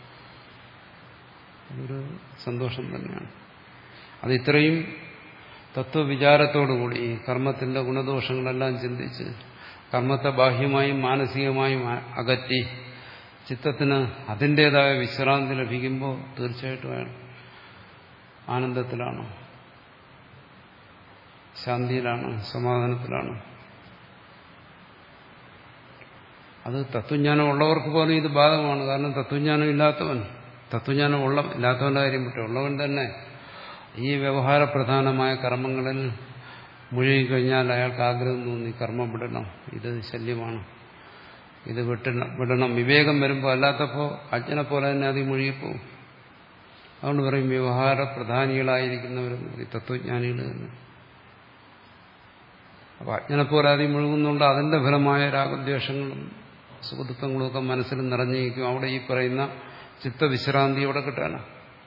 അതൊരു സന്തോഷം തന്നെയാണ്. അത് ഇത്രയും തത്വവിചാരത്തോടുകൂടി കർമ്മത്തിന്റെ ഗുണദോഷങ്ങളെല്ലാം ചിന്തിച്ച് കർമ്മത്തെ ബാഹ്യമായും മാനസികമായും അകറ്റി ചിത്തത്തിന് അതിൻ്റെതായ വിശ്രാന്തി ലഭിക്കുമ്പോൾ തീർച്ചയായിട്ടും അയാൾ ആനന്ദത്തിലാണ്, ശാന്തിയിലാണ്, സമാധാനത്തിലാണ്. അത് തത്വജ്ഞാനം ഉള്ളവർക്ക് പോലും ഇത് ബാധകമാണ്. കാരണം തത്വജ്ഞാനം ഇല്ലാത്തവൻ, തത്വജ്ഞാനം ഉള്ള ഇല്ലാത്തവന്റെ കാര്യം വിട്ടു, ഉള്ളവൻ തന്നെ ഈ വ്യവഹാരപ്രധാനമായ കർമ്മങ്ങളിൽ മുഴുകിക്കഴിഞ്ഞാൽ അയാൾക്ക് ആഗ്രഹം തോന്നി കർമ്മം വിടണം, ഇത് ശല്യമാണ്, ഇത് വിട്ടണം വിടണം വിവേകം വരുമ്പോൾ. അല്ലാത്തപ്പോൾ അജ്ഞനെ പോലെ തന്നെ അതിൽ മുഴുകിപ്പോവും. അതുകൊണ്ട് പറയും വ്യവഹാര പ്രധാനികളായിരിക്കുന്നവരും തത്വജ്ഞാനികൾ തന്നെ. അപ്പൊ അജ്ഞനെപ്പോലെ അതിൽ മുഴുകുന്നുണ്ട്. അതിന്റെ ഫലമായ രാഗദ്വേഷങ്ങളും സുഖദുഃഖങ്ങളും ഒക്കെ മനസ്സിൽ നിറഞ്ഞിരിക്കും. അവിടെ ഈ പറയുന്ന ചിത്തവിശ്രാന്തി അവിടെ കിട്ടാനാ?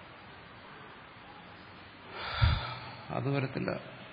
അത് വരത്തില്ല.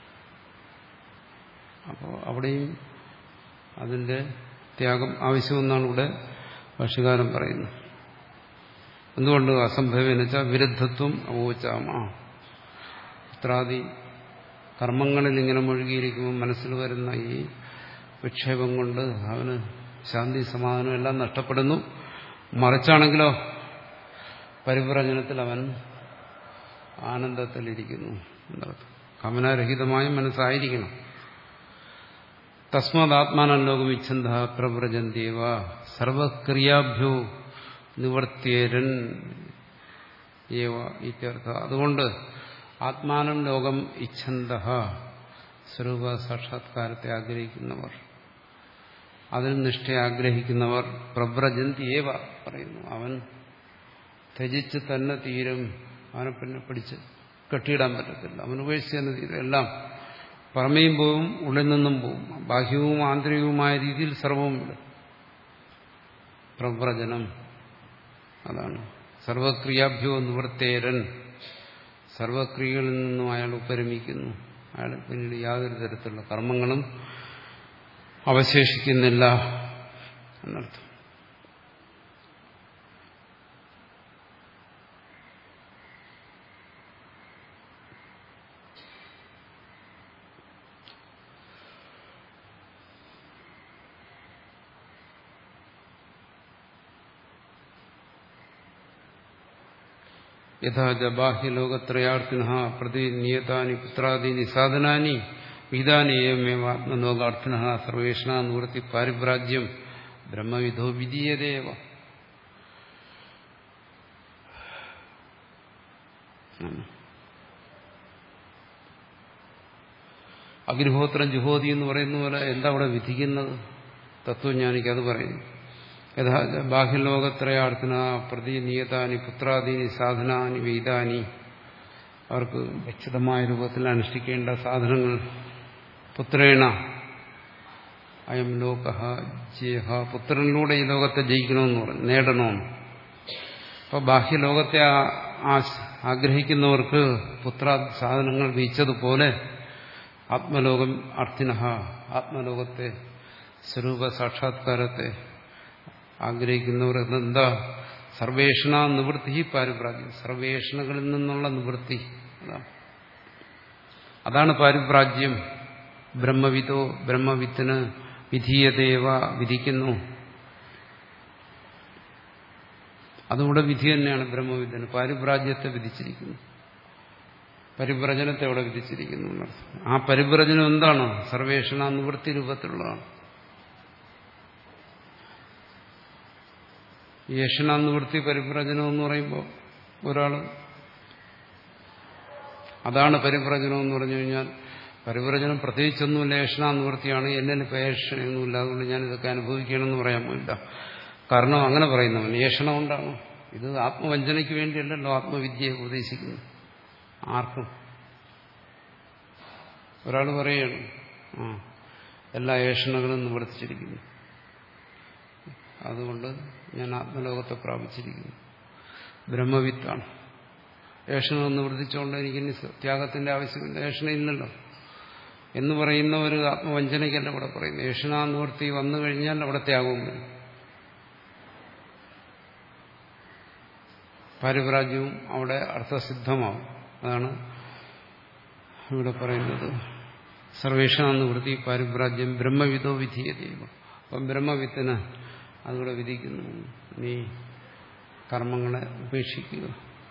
അപ്പോൾ അവിടെയും അതിന്റെ ത്യാഗം ആവശ്യമെന്നാണ് ഇവിടെ ഭാഷ്യകാരൻ പറയുന്നത്. എന്തുകൊണ്ട് അസംഭവ്യം വെച്ചാൽ വിരുദ്ധത്വം അവോചാമ. പുത്രാദി കർമ്മങ്ങളിൽ ഇങ്ങനെ മുഴുകിയിരിക്കുമ്പോൾ മനസ്സിൽ വരുന്ന ഈ വിക്ഷേപം കൊണ്ട് അവന് ശാന്തി സമാധാനം എല്ലാം നഷ്ടപ്പെടുന്നു. മറിച്ചാണെങ്കിലോ പരിവ്രജനത്തിൽ അവൻ ആനന്ദത്തിലിരിക്കുന്നു എന്നർത്ഥം. കമനാരഹിതമായ മനസ്സായിരിക്കണം. തസ്മാത് ആത്മാനം ലോകം ഇച്ഛന്ത പ്രവ്രജന്തിവ സർവക്രിയാഭ്യോ നിവർത്തിയേരൻ ഏവ ഇത്യർത്ഥ. അതുകൊണ്ട് ആത്മാനം ലോകം ഇച്ഛന്ത സ്വരൂപ സാക്ഷാത്കാരത്തെ ആഗ്രഹിക്കുന്നവർ, അതിൽ നിഷ്ഠ ആഗ്രഹിക്കുന്നവർ പ്രവ്രജന്തി ഏവ പറയുന്നു. അവൻ ത്യജിച്ച് തന്നെ തീരും, അവനെ പിന്നെ പിടിച്ച് കെട്ടിയിടാൻ പറ്റത്തില്ല. അവൻ ഉപേക്ഷിച്ച് തന്നെ തീരും. എല്ലാം പുറമേയും പോവും, ഉള്ളിൽ നിന്നും പോവും. ബാഹ്യവും ആന്തരികവുമായ രീതിയിൽ സർവവും ഇല്ല. പ്രവ്രജനം അതാണ്. സർവക്രിയാഭ്യോ നിവൃത്തേരൻ, സർവക്രിയകളിൽ നിന്നും അയാൾ ഉപരമിക്കുന്നു. അയാൾ പിന്നീട് യാതൊരു തരത്തിലുള്ള കർമ്മങ്ങളും അവശേഷിക്കുന്നില്ല എന്നർത്ഥം. യഥാ ബാഹ്യലോകത്രയാർത്ഥിന പ്രതി നിയതാനി പുത്രാദീനി സാധനാനി വിഹിതാനി ഏവമേവ ആത്മലോകാർത്ഥിന സർവേഷണ നിവൃത്തി പാരിഭ്രാജ്യം ബ്രഹ്മവിധോ വിധീയതേവ. അഗ്നിഹോത്രം ജുഹോതി എന്ന് പറയുന്ന പോലെ എന്താ അവിടെ വിധിക്കുന്നത്? തത്വജ്ഞാനിക്ക് അത് പറയുന്നു. യഥാ ബാഹ്യലോകത്രയാർത്ഥിന പ്രതി നിയതാനി പുത്രാദീനി സാധനാനി വേദാനി, അവർക്ക് വ്യക്തമായ രൂപത്തിൽ അനുഷ്ഠിക്കേണ്ട സാധനങ്ങൾ. പുത്രേണ അയം ലോക ജയഹ, പുത്രനിലൂടെ ഈ ലോകത്തെ ജയിക്കണമെന്ന് പറഞ്ഞു, നേടണമെന്ന്. അപ്പോൾ ബാഹ്യലോകത്തെ ആഗ്രഹിക്കുന്നവർക്ക് പുത്ര സാധനങ്ങൾ വീച്ചതുപോലെ ആത്മലോകം അർത്ഥിനഃ, ആത്മലോകത്തെ സ്വരൂപ സാക്ഷാത്കാരത്തെ ആഗ്രഹിക്കുന്നവർ എന്താ? സർവേഷണ നിവൃത്തി പാരിഭ്രാജ്യം, സർവേഷണകളിൽ നിന്നുള്ള നിവൃത്തി. അതാണ് അതാണ് പാരിഭ്രാജ്യം. ബ്രഹ്മവിദോ, ബ്രഹ്മവിത്തിന് വിധീയതേവ, വിധിക്കുന്നു. അതുകൂടെ വിധി തന്നെയാണ് ബ്രഹ്മവിത്തിന്. പാരിഭ്രാജ്യത്തെ വിധിച്ചിരിക്കുന്നു, പരിഭ്രജനത്തെ അവിടെ വിധിച്ചിരിക്കുന്നു. ആ പരിഭ്രജനം എന്താണ്? സർവേഷണ നിവൃത്തി രൂപത്തിലുള്ളതാണ്. യേഷണാനിവൃത്തി പരിഭ്രജനം എന്ന് പറയുമ്പോൾ ഒരാൾ അതാണ് പരിഭ്രജനം എന്ന് പറഞ്ഞു കഴിഞ്ഞാൽ, പരിഭ്രജനം പ്രത്യേകിച്ചൊന്നുമില്ല, യേഷണാനിവൃത്തിയാണ്, എന്നിനിപ്പോൾ യേഷണയൊന്നുമില്ല, അതുകൊണ്ട് ഞാൻ ഇതൊക്കെ അനുഭവിക്കണമെന്ന് പറയാൻ പോയില്ല. കാരണം അങ്ങനെ പറയുന്നവൻ യേഷണ കൊണ്ടാണ്. ഇത് ആത്മവഞ്ചനയ്ക്ക് വേണ്ടിയല്ലല്ലോ ആത്മവിദ്യയെ ഉപദേശിക്കുന്നു ആർക്കും. ഒരാൾ പറയുകയാണ് ആ എല്ലാ യേഷണകളും നിവർത്തിച്ചിരിക്കുന്നു, അതുകൊണ്ട് ഞാൻ ആത്മലോകത്തെ പ്രാപിച്ചിരിക്കുന്നു, ബ്രഹ്മവിത്താണ്. ഏഷണം നിവർത്തിച്ചുകൊണ്ട് എനിക്കിനി ത്യാഗത്തിന്റെ ആവശ്യമില്ല, ഏഷണ ഇല്ലല്ലോ എന്ന് പറയുന്ന ഒരു ആത്മവഞ്ചനയ്ക്കല്ല ഇവിടെ പറയുന്നത്. ഏഷണാനിവൃത്തി വന്നു കഴിഞ്ഞാൽ അവിടെ ത്യാഗവും വരും, പാരിഭ്രാജ്യവും അവിടെ അർത്ഥസിദ്ധമാവും. അതാണ് ഇവിടെ പറയുന്നത്. സർവേഷാനിവൃത്തി പാരിഭ്രാജ്യം ബ്രഹ്മവിദോ വിധീയതേവ. അപ്പം ബ്രഹ്മവിത്തിന് അതുകൂടെ വിധിക്കുന്നു, നീ കർമ്മങ്ങളെ ഉപേക്ഷിക്കുക.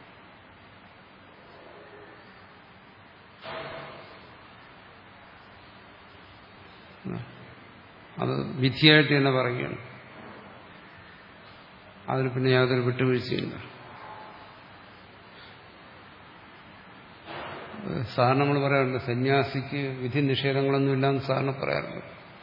അത് വിധിയായിട്ട് തന്നെ പറയുകയാണ്. അതിൽ പിന്നെ യാതൊരു വിട്ടുവീഴ്ചയില്ല. സാധാരണ നമ്മൾ പറയാറുണ്ട് സന്യാസിക്ക് വിധി നിഷേധങ്ങളൊന്നും ഇല്ലാന്ന് സാധാരണ പറയാറുണ്ട്.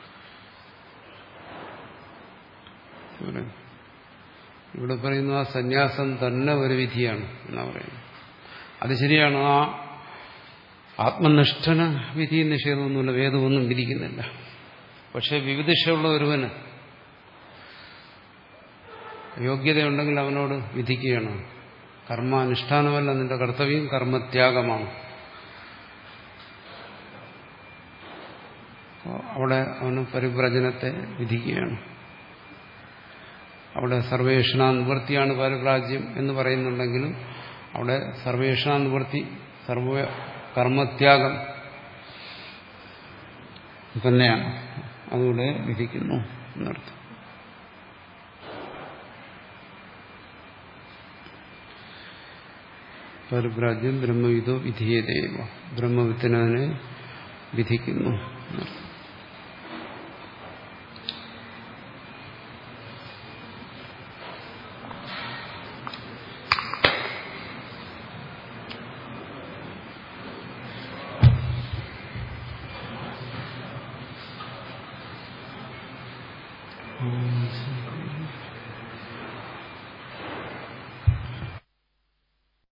ഇവിടെ പറയുന്നു ആ സന്യാസം തന്നെ ഒരു വിധിയാണ് എന്നാ പറയുന്നത്. അത് ശരിയാണ്. ആ ആത്മനിഷ്ഠന് വിധി നിഷേധമൊന്നുമില്ല, വേദമൊന്നും വിധിക്കുന്നില്ല. പക്ഷെ വിവിധിഷയുള്ള ഒരുവന് യോഗ്യതയുണ്ടെങ്കിൽ അവനോട് വിധിക്കുകയാണ്. കർമാനുഷ്ഠാനമല്ല നിന്റെ കർത്തവ്യം, കർമ്മത്യാഗമാണ്. അവിടെ അവന് പരിഭ്രജനത്തെ വിധിക്കുകയാണ്. അവിടെ സർവേഷണാനിവൃത്തിയാണ് പാരിഭ്രാജ്യം എന്ന് പറയുന്നുണ്ടെങ്കിലും അവിടെ സർവേഷണാനിവൃത്തി സർവ കർമ്മത്യാഗം തന്നെയാണ്, അതുകൂടെ വിധിക്കുന്നു എന്നർത്ഥം. പരിഭ്രാജ്യം ബ്രഹ്മവിദോ വിധീയതേവ, ബ്രഹ്മവിത്തിനെ വിധിക്കുന്നു എന്നർത്ഥം.